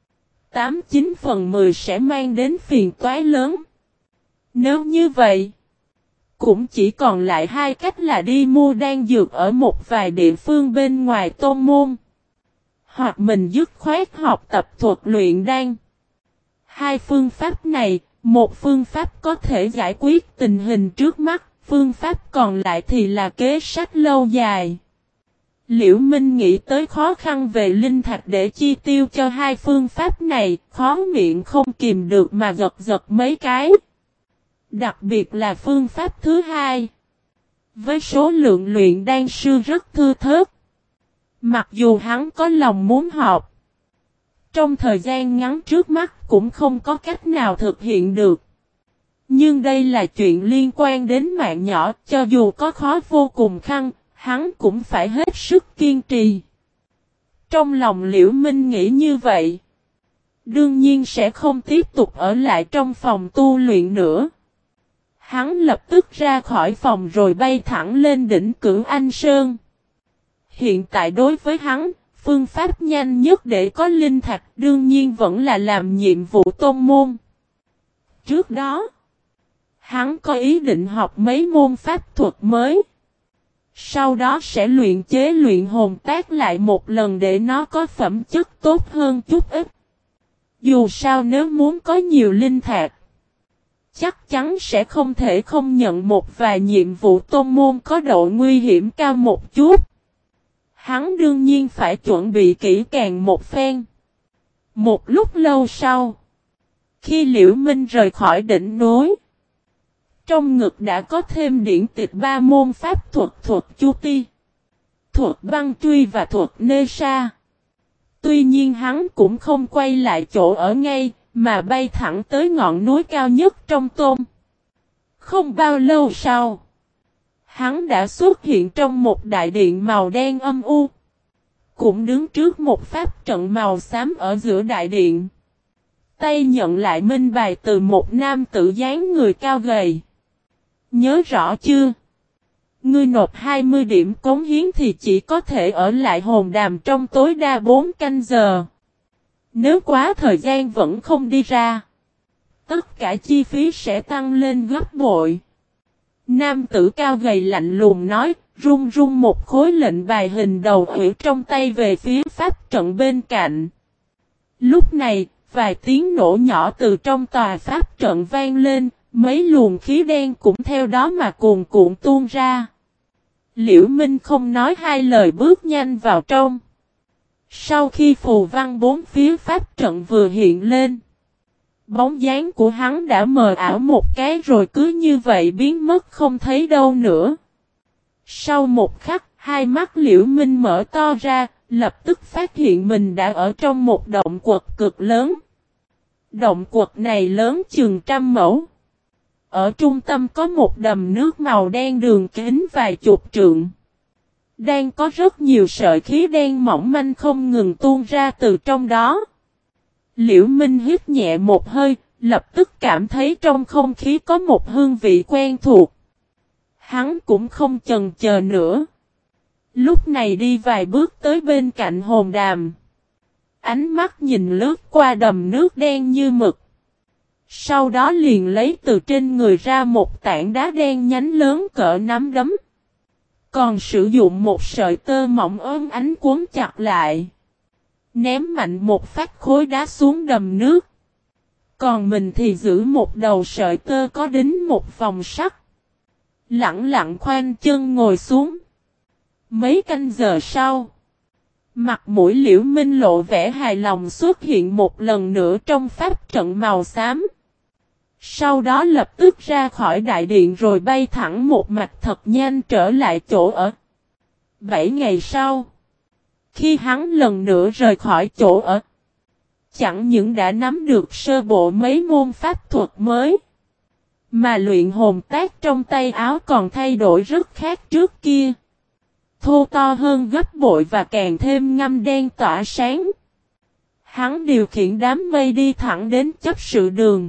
8-9 phần 10 sẽ mang đến phiền toái lớn. Nếu như vậy, cũng chỉ còn lại hai cách là đi mua đan dược ở một vài địa phương bên ngoài tôn môn. Hoặc mình dứt khoát học tập thuật luyện đan. Hai phương pháp này, một phương pháp có thể giải quyết tình hình trước mắt, phương pháp còn lại thì là kế sách lâu dài. Liễu Minh nghĩ tới khó khăn về linh thạch để chi tiêu cho hai phương pháp này, khó miệng không kìm được mà giật mấy cái. Đặc biệt là phương pháp thứ hai. Với số lượng luyện đan sư rất thưa thớt. Mặc dù hắn có lòng muốn học, trong thời gian ngắn trước mắt cũng không có cách nào thực hiện được. Nhưng đây là chuyện liên quan đến mạng nhỏ, cho dù có khó vô cùng khăn, hắn cũng phải hết sức kiên trì. Trong lòng Liễu Minh nghĩ như vậy, đương nhiên sẽ không tiếp tục ở lại trong phòng tu luyện nữa. Hắn lập tức ra khỏi phòng rồi bay thẳng lên đỉnh Cửu Anh Sơn. Hiện tại đối với hắn, phương pháp nhanh nhất để có linh thạch đương nhiên vẫn là làm nhiệm vụ tôn môn. Trước đó, hắn có ý định học mấy môn pháp thuật mới. Sau đó sẽ luyện chế luyện hồn tác lại một lần để nó có phẩm chất tốt hơn chút ít. Dù sao nếu muốn có nhiều linh thạch, chắc chắn sẽ không thể không nhận một vài nhiệm vụ tôn môn có độ nguy hiểm cao một chút. Hắn đương nhiên phải chuẩn bị kỹ càng một phen. Một lúc lâu sau, khi Liễu Minh rời khỏi đỉnh núi, trong ngực đã có thêm điển tịch 3 môn pháp thuật: thuật Chu Ti, thuật Băng Truy và thuật Nê Sa. Tuy nhiên hắn cũng không quay lại chỗ ở ngay, mà bay thẳng tới ngọn núi cao nhất trong tôn. Không bao lâu sau, hắn đã xuất hiện trong một đại điện màu đen âm u, cũng đứng trước một pháp trận màu xám ở giữa đại điện. Tay nhận lại minh bài từ một nam tử dáng người cao gầy. Nhớ rõ chưa? Ngươi nộp 20 điểm cống hiến thì chỉ có thể ở lại hồn đàm trong tối đa 4 canh giờ. Nếu quá thời gian vẫn không đi ra, tất cả chi phí sẽ tăng lên gấp bội. Nam tử cao gầy lạnh lùng nói, run run một khối lệnh bài hình đầu hủy trong tay về phía pháp trận bên cạnh. Lúc này, vài tiếng nổ nhỏ từ trong tòa pháp trận vang lên, mấy luồng khí đen cũng theo đó mà cuồn cuộn tuôn ra. Liễu Minh không nói hai lời bước nhanh vào trong. Sau khi phù văn bốn phía pháp trận vừa hiện lên, bóng dáng của hắn đã mờ ảo một cái rồi cứ như vậy biến mất không thấy đâu nữa. Sau một khắc, hai mắt Liễu Minh mở to ra, lập tức phát hiện mình đã ở trong một động quật cực lớn. Động quật này lớn chừng 100 mẫu. Ở trung tâm có một đầm nước màu đen đường kính vài chục trượng. Đang có rất nhiều sợi khí đen mỏng manh không ngừng tuôn ra từ trong đó. Liễu Minh hít nhẹ một hơi, lập tức cảm thấy trong không khí có một hương vị quen thuộc. Hắn cũng không chần chờ nữa. Lúc này đi vài bước tới bên cạnh hồn đàm. Ánh mắt nhìn lướt qua đầm nước đen như mực. Sau đó liền lấy từ trên người ra một tảng đá đen nhánh lớn cỡ nắm đấm. Còn sử dụng một sợi tơ mỏng ốm ánh cuốn chặt lại. Ném mạnh một phát khối đá xuống đầm nước. Còn mình thì giữ một đầu sợi tơ có đính một vòng sắt. Lặng lặng khoanh chân ngồi xuống. Mấy canh giờ sau, mặt mũi Liễu Minh lộ vẻ hài lòng xuất hiện một lần nữa trong pháp trận màu xám. Sau đó lập tức ra khỏi đại điện rồi bay thẳng một mạch thật nhanh trở lại chỗ ở. 7 ngày sau, khi hắn lần nữa rời khỏi chỗ ở, chẳng những đã nắm được sơ bộ mấy môn pháp thuật mới, mà luyện hồn tác trong tay áo còn thay đổi rất khác trước kia. Thô to hơn gấp bội và càng thêm ngăm đen tỏa sáng. Hắn điều khiển đám mây đi thẳng đến chấp sự đường.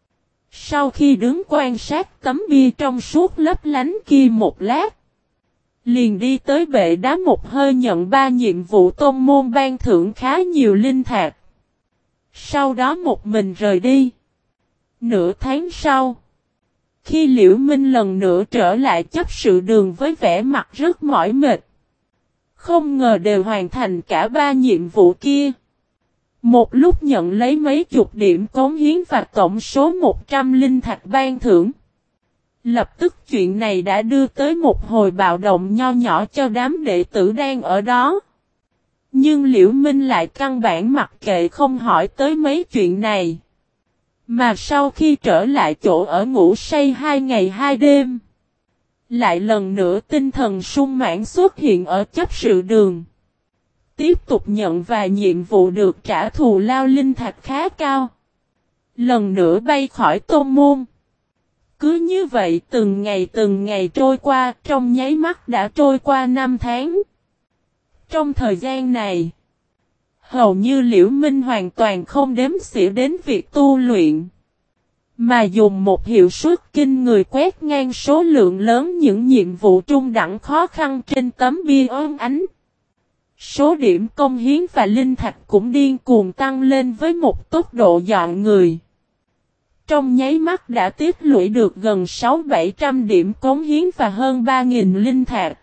Sau khi đứng quan sát tấm bia trong suốt lấp lánh kia một lát, liền đi tới bệ đá một hơi nhận 3 nhiệm vụ tôn môn ban thưởng khá nhiều linh thạch. Sau đó một mình rời đi. Nửa tháng sau, khi Liễu Minh lần nữa trở lại chấp sự đường với vẻ mặt rất mỏi mệt, không ngờ đều hoàn thành cả 3 nhiệm vụ kia. Một lúc nhận lấy mấy chục điểm cống hiến và tổng số 100 linh thạch ban thưởng. Lập tức chuyện này đã đưa tới một hồi bạo động nho nhỏ cho đám đệ tử đang ở đó. Nhưng Liễu Minh lại căn bản mặc kệ không hỏi tới mấy chuyện này. Mà sau khi trở lại chỗ ở ngủ say 2 ngày 2 đêm, lại lần nữa tinh thần sung mãn xuất hiện ở chấp sự đường. Tiếp tục nhận vài nhiệm vụ được trả thù lao linh thạch khá cao. Lần nữa bay khỏi tôn môn. Cứ như vậy từng ngày trôi qua, trong nháy mắt đã trôi qua 5 tháng. Trong thời gian này, hầu như Liễu Minh hoàn toàn không đếm xỉa đến việc tu luyện, mà dùng một hiệu suất kinh người quét ngang số lượng lớn những nhiệm vụ trung đẳng khó khăn trên tấm bia ốm ánh. Số điểm công hiến và linh thạch cũng điên cuồng tăng lên với một tốc độ dọa người. Trong nháy mắt đã tích lũy được gần 600-700 điểm cống hiến và hơn 3.000 linh thạch.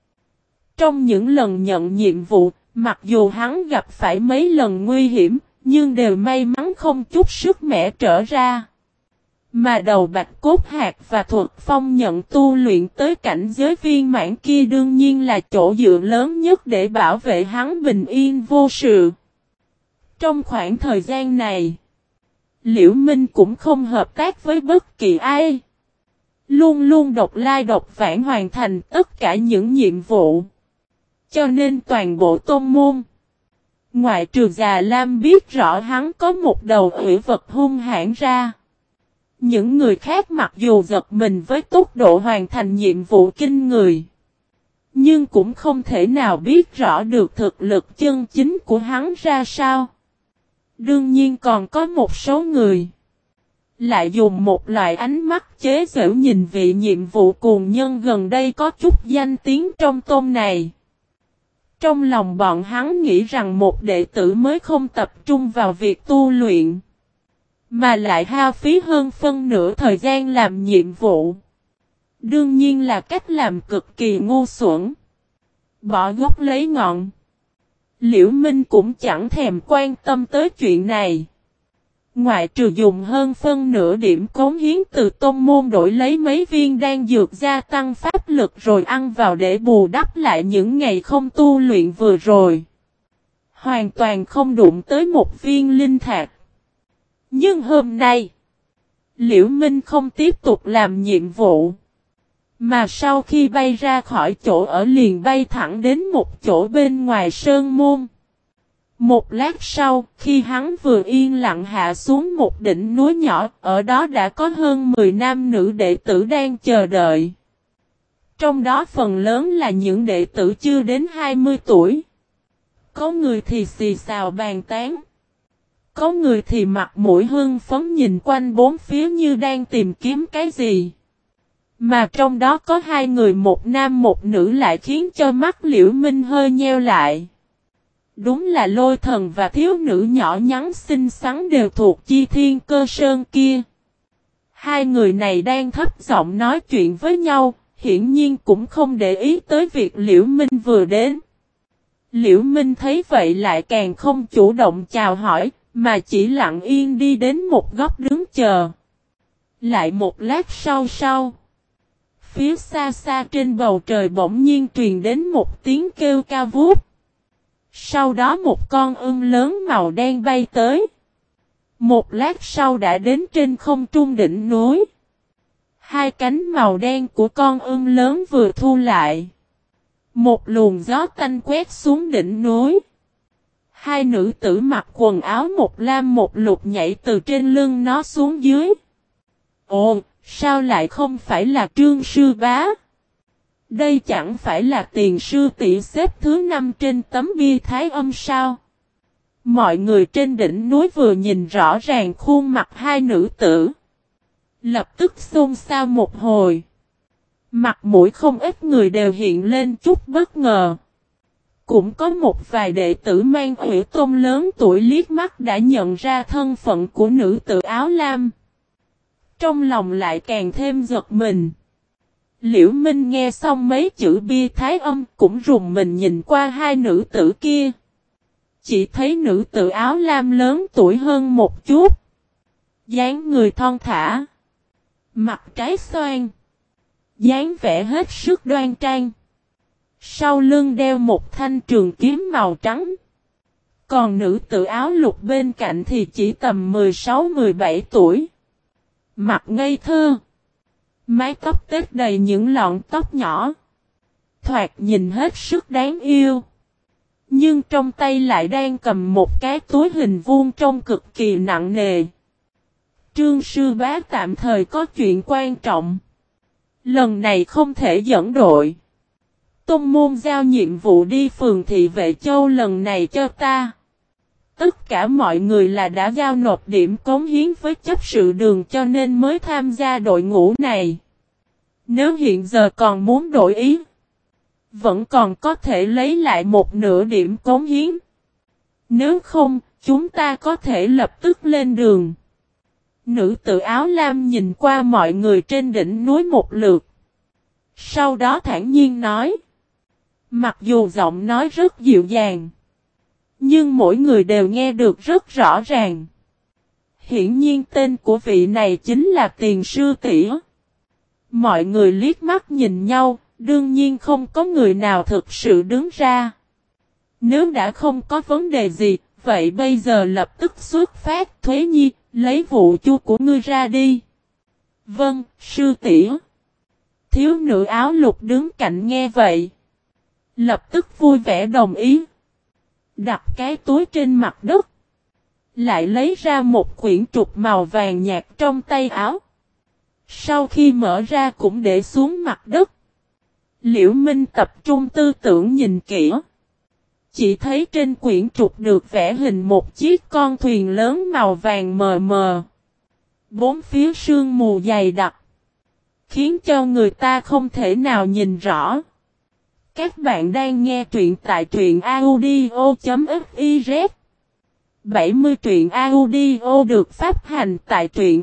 Trong những lần nhận nhiệm vụ, mặc dù hắn gặp phải mấy lần nguy hiểm, nhưng đều may mắn không chút sức mẻ trở ra. Mà đầu Bạch Cốt Hạc và Thuật Phong nhận tu luyện tới cảnh giới viên mãn kia đương nhiên là chỗ dựa lớn nhất để bảo vệ hắn bình yên vô sự. Trong khoảng thời gian này, Liễu Minh cũng không hợp tác với bất kỳ ai. Luôn luôn độc lai độc vãng hoàn thành tất cả những nhiệm vụ. Cho nên toàn bộ tôn môn, ngoại trừ Già Lam biết rõ hắn có một đầu ủy vật hung hãn ra. Những người khác mặc dù giật mình với tốc độ hoàn thành nhiệm vụ kinh người, nhưng cũng không thể nào biết rõ được thực lực chân chính của hắn ra sao. Đương nhiên còn có một số người lại dùng một loại ánh mắt chế giễu nhìn vị nhiệm vụ cuồng nhân gần đây có chút danh tiếng trong tôn này. Trong lòng bọn hắn nghĩ rằng một đệ tử mới không tập trung vào việc tu luyện, mà lại hao phí hơn phân nửa thời gian làm nhiệm vụ. Đương nhiên là cách làm cực kỳ ngu xuẩn. Bỏ gốc lấy ngọn. Liễu Minh cũng chẳng thèm quan tâm tới chuyện này. Ngoại trừ dùng hơn phân nửa điểm cống hiến từ tôn môn đổi lấy mấy viên đan dược gia tăng pháp lực rồi ăn vào để bù đắp lại những ngày không tu luyện vừa rồi. Hoàn toàn không đụng tới một viên linh thạch. Nhưng hôm nay, Liễu Minh không tiếp tục làm nhiệm vụ. Mà sau khi bay ra khỏi chỗ ở liền bay thẳng đến một chỗ bên ngoài sơn môn. Một lát sau, khi hắn vừa yên lặng hạ xuống một đỉnh núi nhỏ, ở đó đã có hơn 10 nam nữ đệ tử đang chờ đợi. Trong đó phần lớn là những đệ tử chưa đến 20 tuổi. Có người thì xì xào bàn tán. Có người thì mặt mũi hưng phấn nhìn quanh bốn phía như đang tìm kiếm cái gì. Mà trong đó có hai người một nam một nữ lại khiến cho mắt Liễu Minh hơi nheo lại. Đúng là Lôi Thần và thiếu nữ nhỏ nhắn xinh xắn đều thuộc Chi Thiên Cơ Sơn kia. Hai người này đang thấp giọng nói chuyện với nhau, hiển nhiên cũng không để ý tới việc Liễu Minh vừa đến. Liễu Minh thấy vậy lại càng không chủ động chào hỏi, mà chỉ lặng yên đi đến một góc đứng chờ. Lại một lát sau, phía xa xa trên bầu trời bỗng nhiên truyền đến một tiếng kêu cao vút. Sau đó một con ưng lớn màu đen bay tới. Một lát sau đã đến trên không trung đỉnh núi. Hai cánh màu đen của con ưng lớn vừa thu lại. Một luồng gió tanh quét xuống đỉnh núi. Hai nữ tử mặc quần áo một lam một lục nhảy từ trên lưng nó xuống dưới. Ồ, sao lại không phải là Trương Sư Bá? Đây chẳng phải là Tiền sư tỷ xếp thứ 5 trên tấm bia Thái Âm sao? Mọi người trên đỉnh núi vừa nhìn rõ ràng khuôn mặt hai nữ tử. Lập tức xôn xao một hồi. Mặt mũi không ít người đều hiện lên chút bất ngờ. Cũng có một vài đệ tử mang Hủy Tôn lớn tuổi liếc mắt đã nhận ra thân phận của nữ tử áo lam. Trong lòng lại càng thêm giật mình. Liễu Minh nghe xong mấy chữ bia Thái Âm cũng rùng mình nhìn qua hai nữ tử kia. Chỉ thấy nữ tử áo lam lớn tuổi hơn một chút. Dáng người thon thả. Mặt trái xoan. Dáng vẻ hết sức đoan trang. Sau lưng đeo một thanh trường kiếm màu trắng. Còn nữ tử áo lục bên cạnh thì chỉ tầm 16-17 tuổi. Mặt ngây thơ. Mái tóc tết đầy những lọn tóc nhỏ. Thoạt nhìn hết sức đáng yêu. Nhưng trong tay lại đang cầm một cái túi hình vuông trông cực kỳ nặng nề. Trương Sư Bá tạm thời có chuyện quan trọng. Lần này không thể dẫn đội. Tôn môn giao nhiệm vụ đi phường thị Vệ Châu lần này cho ta. Tất cả mọi người là đã giao nộp điểm cống hiến với chấp sự đường cho nên mới tham gia đội ngũ này. Nếu hiện giờ còn muốn đổi ý, vẫn còn có thể lấy lại một nửa điểm cống hiến. Nếu không, chúng ta có thể lập tức lên đường. Nữ tử áo lam nhìn qua mọi người trên đỉnh núi một lượt. Sau đó thản nhiên nói. Mặc dù giọng nói rất dịu dàng, nhưng mỗi người đều nghe được rất rõ ràng. Hiển nhiên tên của vị này chính là Tiền sư tỷ. Mọi người liếc mắt nhìn nhau, đương nhiên không có người nào thực sự đứng ra. Nếu đã không có vấn đề gì, vậy bây giờ lập tức xuất phát. Thuế Nhi, lấy vụ chu của ngươi ra đi. Vâng, sư tỷ. Thiếu nữ áo lục đứng cạnh nghe vậy, lập tức vui vẻ đồng ý. Đặt cái túi trên mặt đất, lại lấy ra một quyển trục màu vàng nhạt trong tay áo. Sau khi mở ra cũng để xuống mặt đất. Liễu Minh tập trung tư tưởng nhìn kỹ. Chỉ thấy trên quyển trục được vẽ hình một chiếc con thuyền lớn màu vàng mờ mờ. Bốn phía sương mù dày đặc, khiến cho người ta không thể nào nhìn rõ. Các bạn đang nghe truyện tại truyện audio.fiz. 70 truyện audio được phát hành tại truyện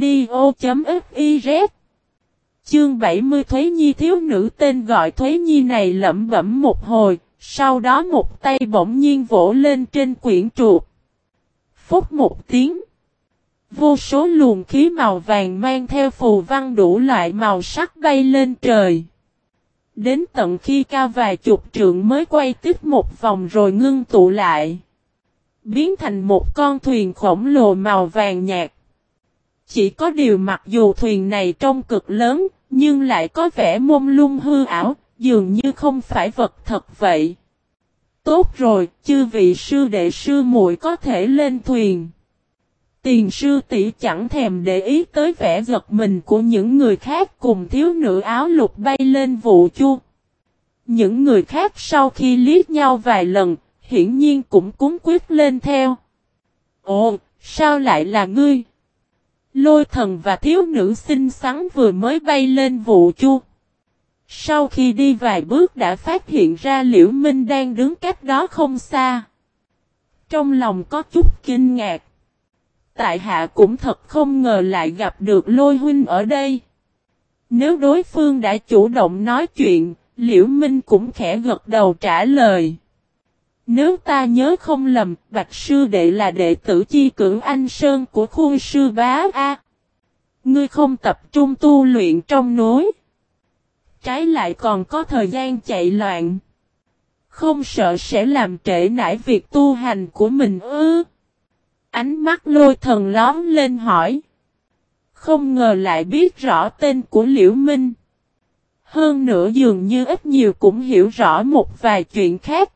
audio.fiz. Chương 70 Thuế Nhi. Thiếu nữ tên gọi Thuế Nhi này lẩm bẩm một hồi, sau đó một tay bỗng nhiên vỗ lên trên quyển trục. Phúc một tiếng, vô số luồng khí màu vàng mang theo phù văn đủ loại màu sắc bay lên trời. Đến tận khi cao vài chục trượng mới quay tiếp một vòng rồi ngưng tụ lại, biến thành một con thuyền khổng lồ màu vàng nhạt. Chỉ có điều mặc dù thuyền này trông cực lớn, nhưng lại có vẻ mông lung hư ảo, dường như không phải vật thật vậy. Tốt rồi, chư vị sư đệ sư muội có thể lên thuyền. Tiền sư tỷ chẳng thèm để ý tới vẻ giật mình của những người khác, cùng thiếu nữ áo lục bay lên vụ chu. Những người khác sau khi liếc nhau vài lần, hiển nhiên cũng cuống quyết lên theo. Ồ, sao lại là ngươi? Lôi thần và thiếu nữ xinh xắn vừa mới bay lên vụ chu. Sau khi đi vài bước đã phát hiện ra Liễu Minh đang đứng cách đó không xa. Trong lòng có chút kinh ngạc. Tại hạ cũng thật không ngờ lại gặp được Lôi huynh ở đây. Nếu đối phương đã chủ động nói chuyện, Liễu Minh cũng khẽ gật đầu trả lời. Nếu ta nhớ không lầm, Bạch sư đệ là đệ tử Chi Cưỡng Anh Sơn của Khuôn sư bá A. Ngươi không tập trung tu luyện trong núi, trái lại còn có thời gian chạy loạn, không sợ sẽ làm trễ nải việc tu hành của mình ư? Ánh mắt Lôi thần lóm lên hỏi. Không ngờ lại biết rõ tên của Liễu Minh. Hơn nữa dường như ít nhiều cũng hiểu rõ một vài chuyện khác.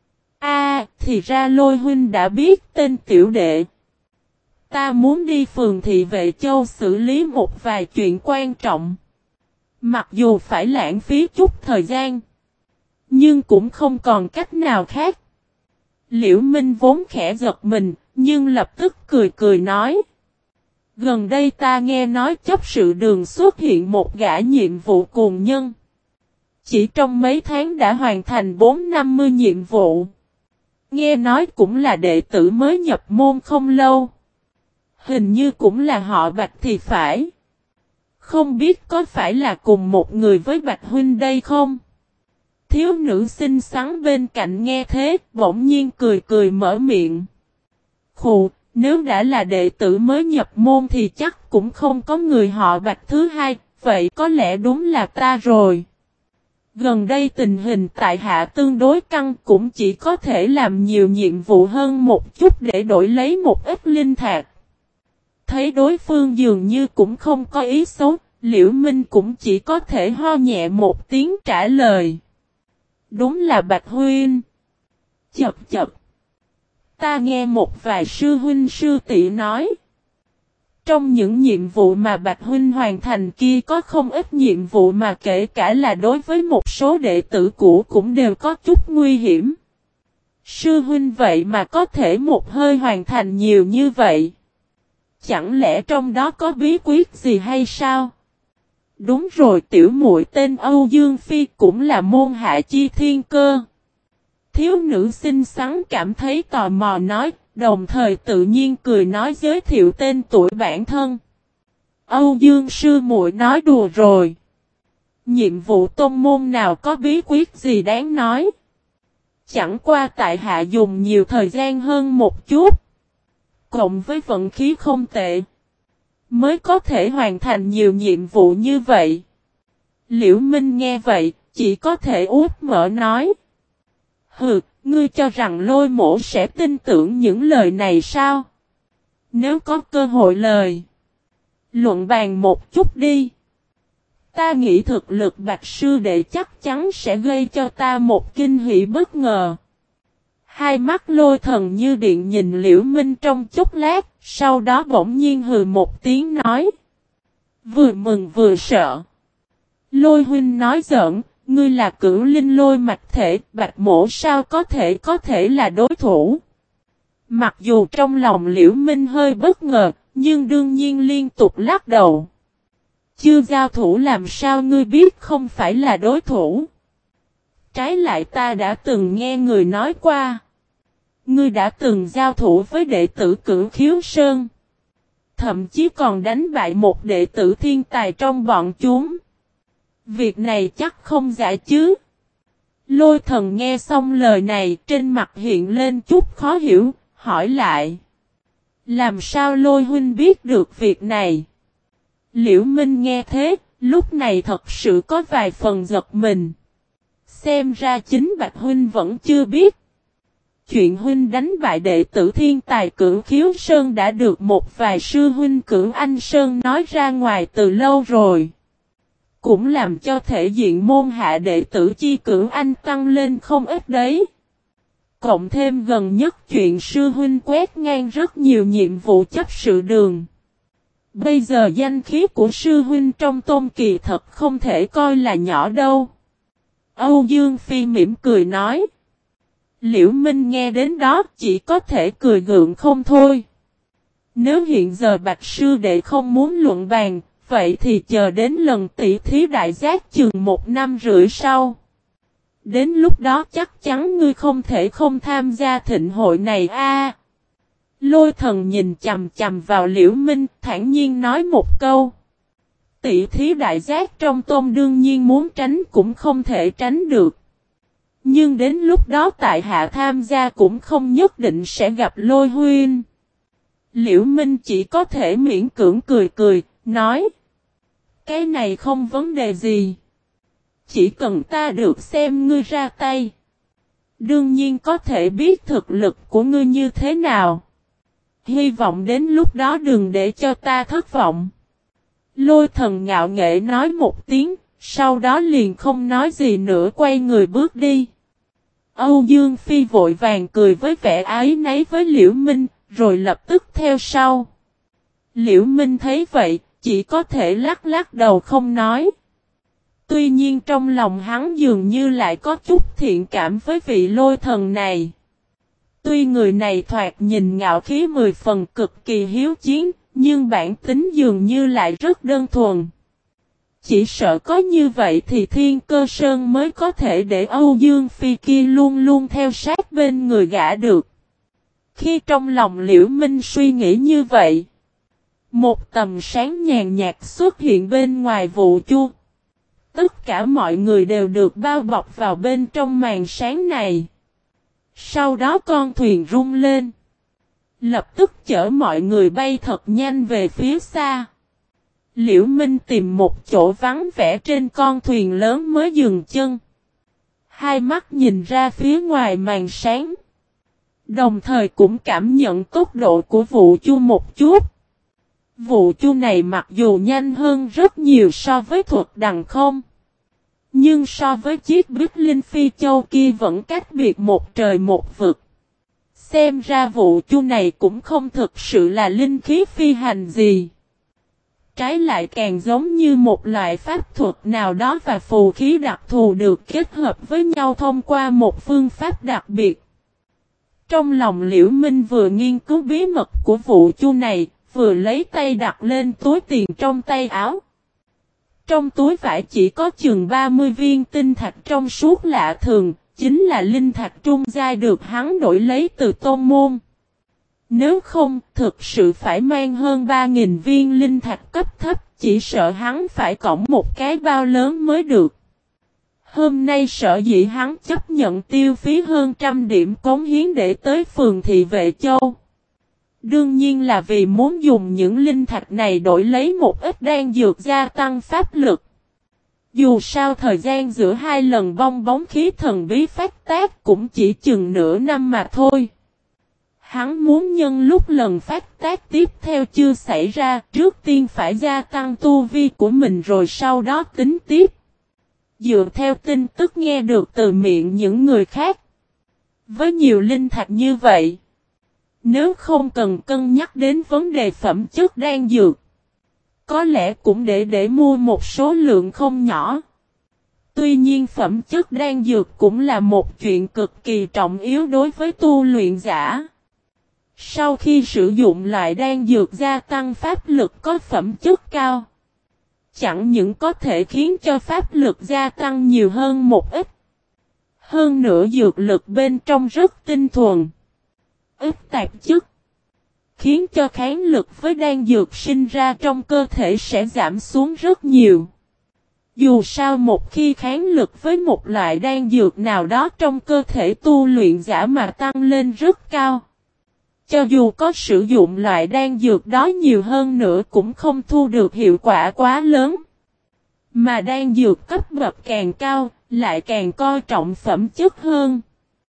Thì ra Lôi huynh đã biết tên tiểu đệ. Ta muốn đi phường thị Vệ Châu xử lý một vài chuyện quan trọng. Mặc dù phải lãng phí chút thời gian, nhưng cũng không còn cách nào khác. Liễu Minh vốn khẽ giật mình, nhưng lập tức cười cười nói. Gần đây ta nghe nói chấp sự Đường xuất hiện một gã nhiệm vụ cuồng nhân. Chỉ trong mấy tháng đã hoàn thành 450 nhiệm vụ. Nghe nói cũng là đệ tử mới nhập môn không lâu. Hình như cũng là họ Bạch thì phải. Không biết có phải là cùng một người với Bạch huynh đây không? Thiếu nữ xinh xắn bên cạnh nghe thế, bỗng nhiên cười cười mở miệng. Khụ, nếu đã là đệ tử mới nhập môn thì chắc cũng không có người họ Bạch thứ hai, vậy có lẽ đúng là ta rồi. Gần đây tình hình tại hạ tương đối căng, cũng chỉ có thể làm nhiều nhiệm vụ hơn một chút để đổi lấy một ít linh thạch. Thấy đối phương dường như cũng không có ý xấu, Liễu Minh cũng chỉ có thể ho nhẹ một tiếng trả lời. Đúng là Bạch huynh. Chập chập. Ta nghe một vài sư huynh sư tỷ nói. Trong những nhiệm vụ mà Bạch huynh hoàn thành kia có không ít nhiệm vụ mà kể cả là đối với một số đệ tử cũ cũng đều có chút nguy hiểm. Sư huynh vậy mà có thể một hơi hoàn thành nhiều như vậy. Chẳng lẽ trong đó có bí quyết gì hay sao? Đúng rồi, tiểu muội tên Âu Dương Phi cũng là môn hạ chi thiên cơ. Thiếu nữ xinh xắn cảm thấy tò mò nói, đồng thời tự nhiên cười nói giới thiệu tên tuổi bản thân. Âu Dương sư muội nói đùa rồi. Nhiệm vụ tôn môn nào có bí quyết gì đáng nói. Chẳng qua tại hạ dùng nhiều thời gian hơn một chút. cộng với vận khí không tệ, mới có thể hoàn thành nhiều nhiệm vụ như vậy. Liễu Minh nghe vậy, chỉ có thể út mở nói. Hừ, ngươi cho rằng Lôi Mỗ sẽ tin tưởng những lời này sao? Nếu có cơ hội lời, luận bàn một chút đi. Ta nghĩ thực lực Bạch Sư Đệ chắc chắn sẽ gây cho ta một kinh hỉ bất ngờ. Hai mắt Lôi Thần như điện nhìn Liễu Minh trong chốc lát, sau đó bỗng nhiên hừ một tiếng nói. Vừa mừng vừa sợ. Lôi huynh nói giỡn, ngươi là cửu linh lôi mạch thể, Bạch Mỗ sao có thể là đối thủ. Mặc dù trong lòng Liễu Minh hơi bất ngờ, nhưng đương nhiên liên tục lắc đầu. Chưa giao thủ làm sao ngươi biết không phải là đối thủ. Trái lại ta đã từng nghe người nói qua. Ngươi đã từng giao thủ với đệ tử Cửu Khiếu Sơn. Thậm chí còn đánh bại một đệ tử thiên tài trong bọn chúng. Việc này chắc không giả chứ. Lôi Thần nghe xong lời này trên mặt hiện lên chút khó hiểu, hỏi lại. Làm sao Lôi huynh biết được việc này? Liễu Minh nghe thế, lúc này thật sự có vài phần giật mình. Xem ra chính Bạch huynh vẫn chưa biết. Chuyện huynh đánh bại đệ tử thiên tài Cửu Khiếu Sơn đã được một vài sư huynh Cửu Anh Sơn nói ra ngoài từ lâu rồi. Cũng làm cho thể diện môn hạ đệ tử chi Cửu Anh tăng lên không ít đấy. Cộng thêm gần nhất chuyện sư huynh quét ngang rất nhiều nhiệm vụ chấp sự đường. Bây giờ danh khí của sư huynh trong tôn kỳ thật không thể coi là nhỏ đâu. Âu Dương Phi mỉm cười nói. Liễu Minh nghe đến đó chỉ có thể cười gượng không thôi. Nếu hiện giờ Bạch Sư Đệ không muốn luận bàn, vậy thì chờ đến lần tỷ thí đại giác chừng 1 năm rưỡi sau. Đến lúc đó chắc chắn ngươi không thể không tham gia thịnh hội này a. Lôi Thần nhìn chằm chằm vào Liễu Minh, thản nhiên nói một câu. Tỷ thí đại giác trong tôn đương nhiên muốn tránh cũng không thể tránh được. Nhưng đến lúc đó tại hạ tham gia cũng không nhất định sẽ gặp Lôi huynh. Liễu Minh chỉ có thể miễn cưỡng cười cười, nói. Cái này không vấn đề gì. Chỉ cần ta được xem ngươi ra tay. Đương nhiên có thể biết thực lực của ngươi như thế nào. Hy vọng đến lúc đó đừng để cho ta thất vọng. Lôi Thần ngạo nghễ nói một tiếng, sau đó liền không nói gì nữa quay người bước đi. Âu Dương Phi vội vàng cười với vẻ áy náy với Liễu Minh, rồi lập tức theo sau. Liễu Minh thấy vậy, chỉ có thể lắc lắc đầu không nói. Tuy nhiên trong lòng hắn dường như lại có chút thiện cảm với vị Lôi Thần này. Tuy người này thoạt nhìn ngạo khí 10 phần cực kỳ hiếu chiến, nhưng bản tính dường như lại rất đơn thuần. Chỉ sợ có như vậy thì Thiên Cơ Sơn mới có thể để Âu Dương Phi kia luôn luôn theo sát bên người gã được. Khi trong lòng Liễu Minh suy nghĩ như vậy, một tầm sáng nhàn nhạt xuất hiện bên ngoài vụ chu. Tất cả mọi người đều được bao bọc vào bên trong màn sáng này. Sau đó con thuyền rung lên. Lập tức chở mọi người bay thật nhanh về phía xa. Liễu Minh tìm một chỗ vắng vẻ trên con thuyền lớn mới dừng chân. Hai mắt nhìn ra phía ngoài màn sáng. Đồng thời cũng cảm nhận tốc độ của vụ chu một chút. Vụ chu này mặc dù nhanh hơn rất nhiều so với thuật đằng không. Nhưng so với chiếc Bích Linh Phi Châu kia vẫn cách biệt một trời một vực. Xem ra vụ chu này cũng không thực sự là linh khí phi hành gì. Trái lại càng giống như một loại pháp thuật nào đó và phù khí đặc thù được kết hợp với nhau thông qua một phương pháp đặc biệt. Trong lòng Liễu Minh vừa nghiên cứu bí mật của vụ chu này, vừa lấy tay đặt lên túi tiền trong tay áo. Trong túi vải chỉ có chừng 30 viên tinh thạch trong suốt lạ thường, chính là linh thạch trung giai được hắn đổi lấy từ tôn môn. Nếu không, thực sự phải mang hơn 3.000 viên linh thạch cấp thấp, chỉ sợ hắn phải cõng một cái bao lớn mới được. Hôm nay sở dĩ hắn chấp nhận tiêu phí hơn 100 điểm cống hiến để tới phường thị Vệ Châu. Đương nhiên là vì muốn dùng những linh thạch này đổi lấy một ít đan dược gia tăng pháp lực. Dù sao thời gian giữa hai lần bong bóng khí thần bí phát tác cũng chỉ chừng nửa năm mà thôi. Hắn muốn nhân lúc lần phát tác tiếp theo chưa xảy ra, trước tiên phải gia tăng tu vi của mình rồi sau đó tính tiếp. Dựa theo tin tức nghe được từ miệng những người khác. Với nhiều linh thạch như vậy, nếu không cần cân nhắc đến vấn đề phẩm chất đan dược, có lẽ cũng để mua một số lượng không nhỏ. Tuy nhiên phẩm chất đan dược cũng là một chuyện cực kỳ trọng yếu đối với tu luyện giả. Sau khi sử dụng loại đan dược gia tăng pháp lực có phẩm chất cao, chẳng những có thể khiến cho pháp lực gia tăng nhiều hơn một ít. Hơn nữa dược lực bên trong rất tinh thuần, ít tạp chất, khiến cho kháng lực với đan dược sinh ra trong cơ thể sẽ giảm xuống rất nhiều. Dù sao một khi kháng lực với một loại đan dược nào đó trong cơ thể tu luyện giả mà tăng lên rất cao, cho dù có sử dụng loại đan dược đó nhiều hơn nữa cũng không thu được hiệu quả quá lớn. Mà đan dược cấp bậc càng cao, lại càng coi trọng phẩm chất hơn.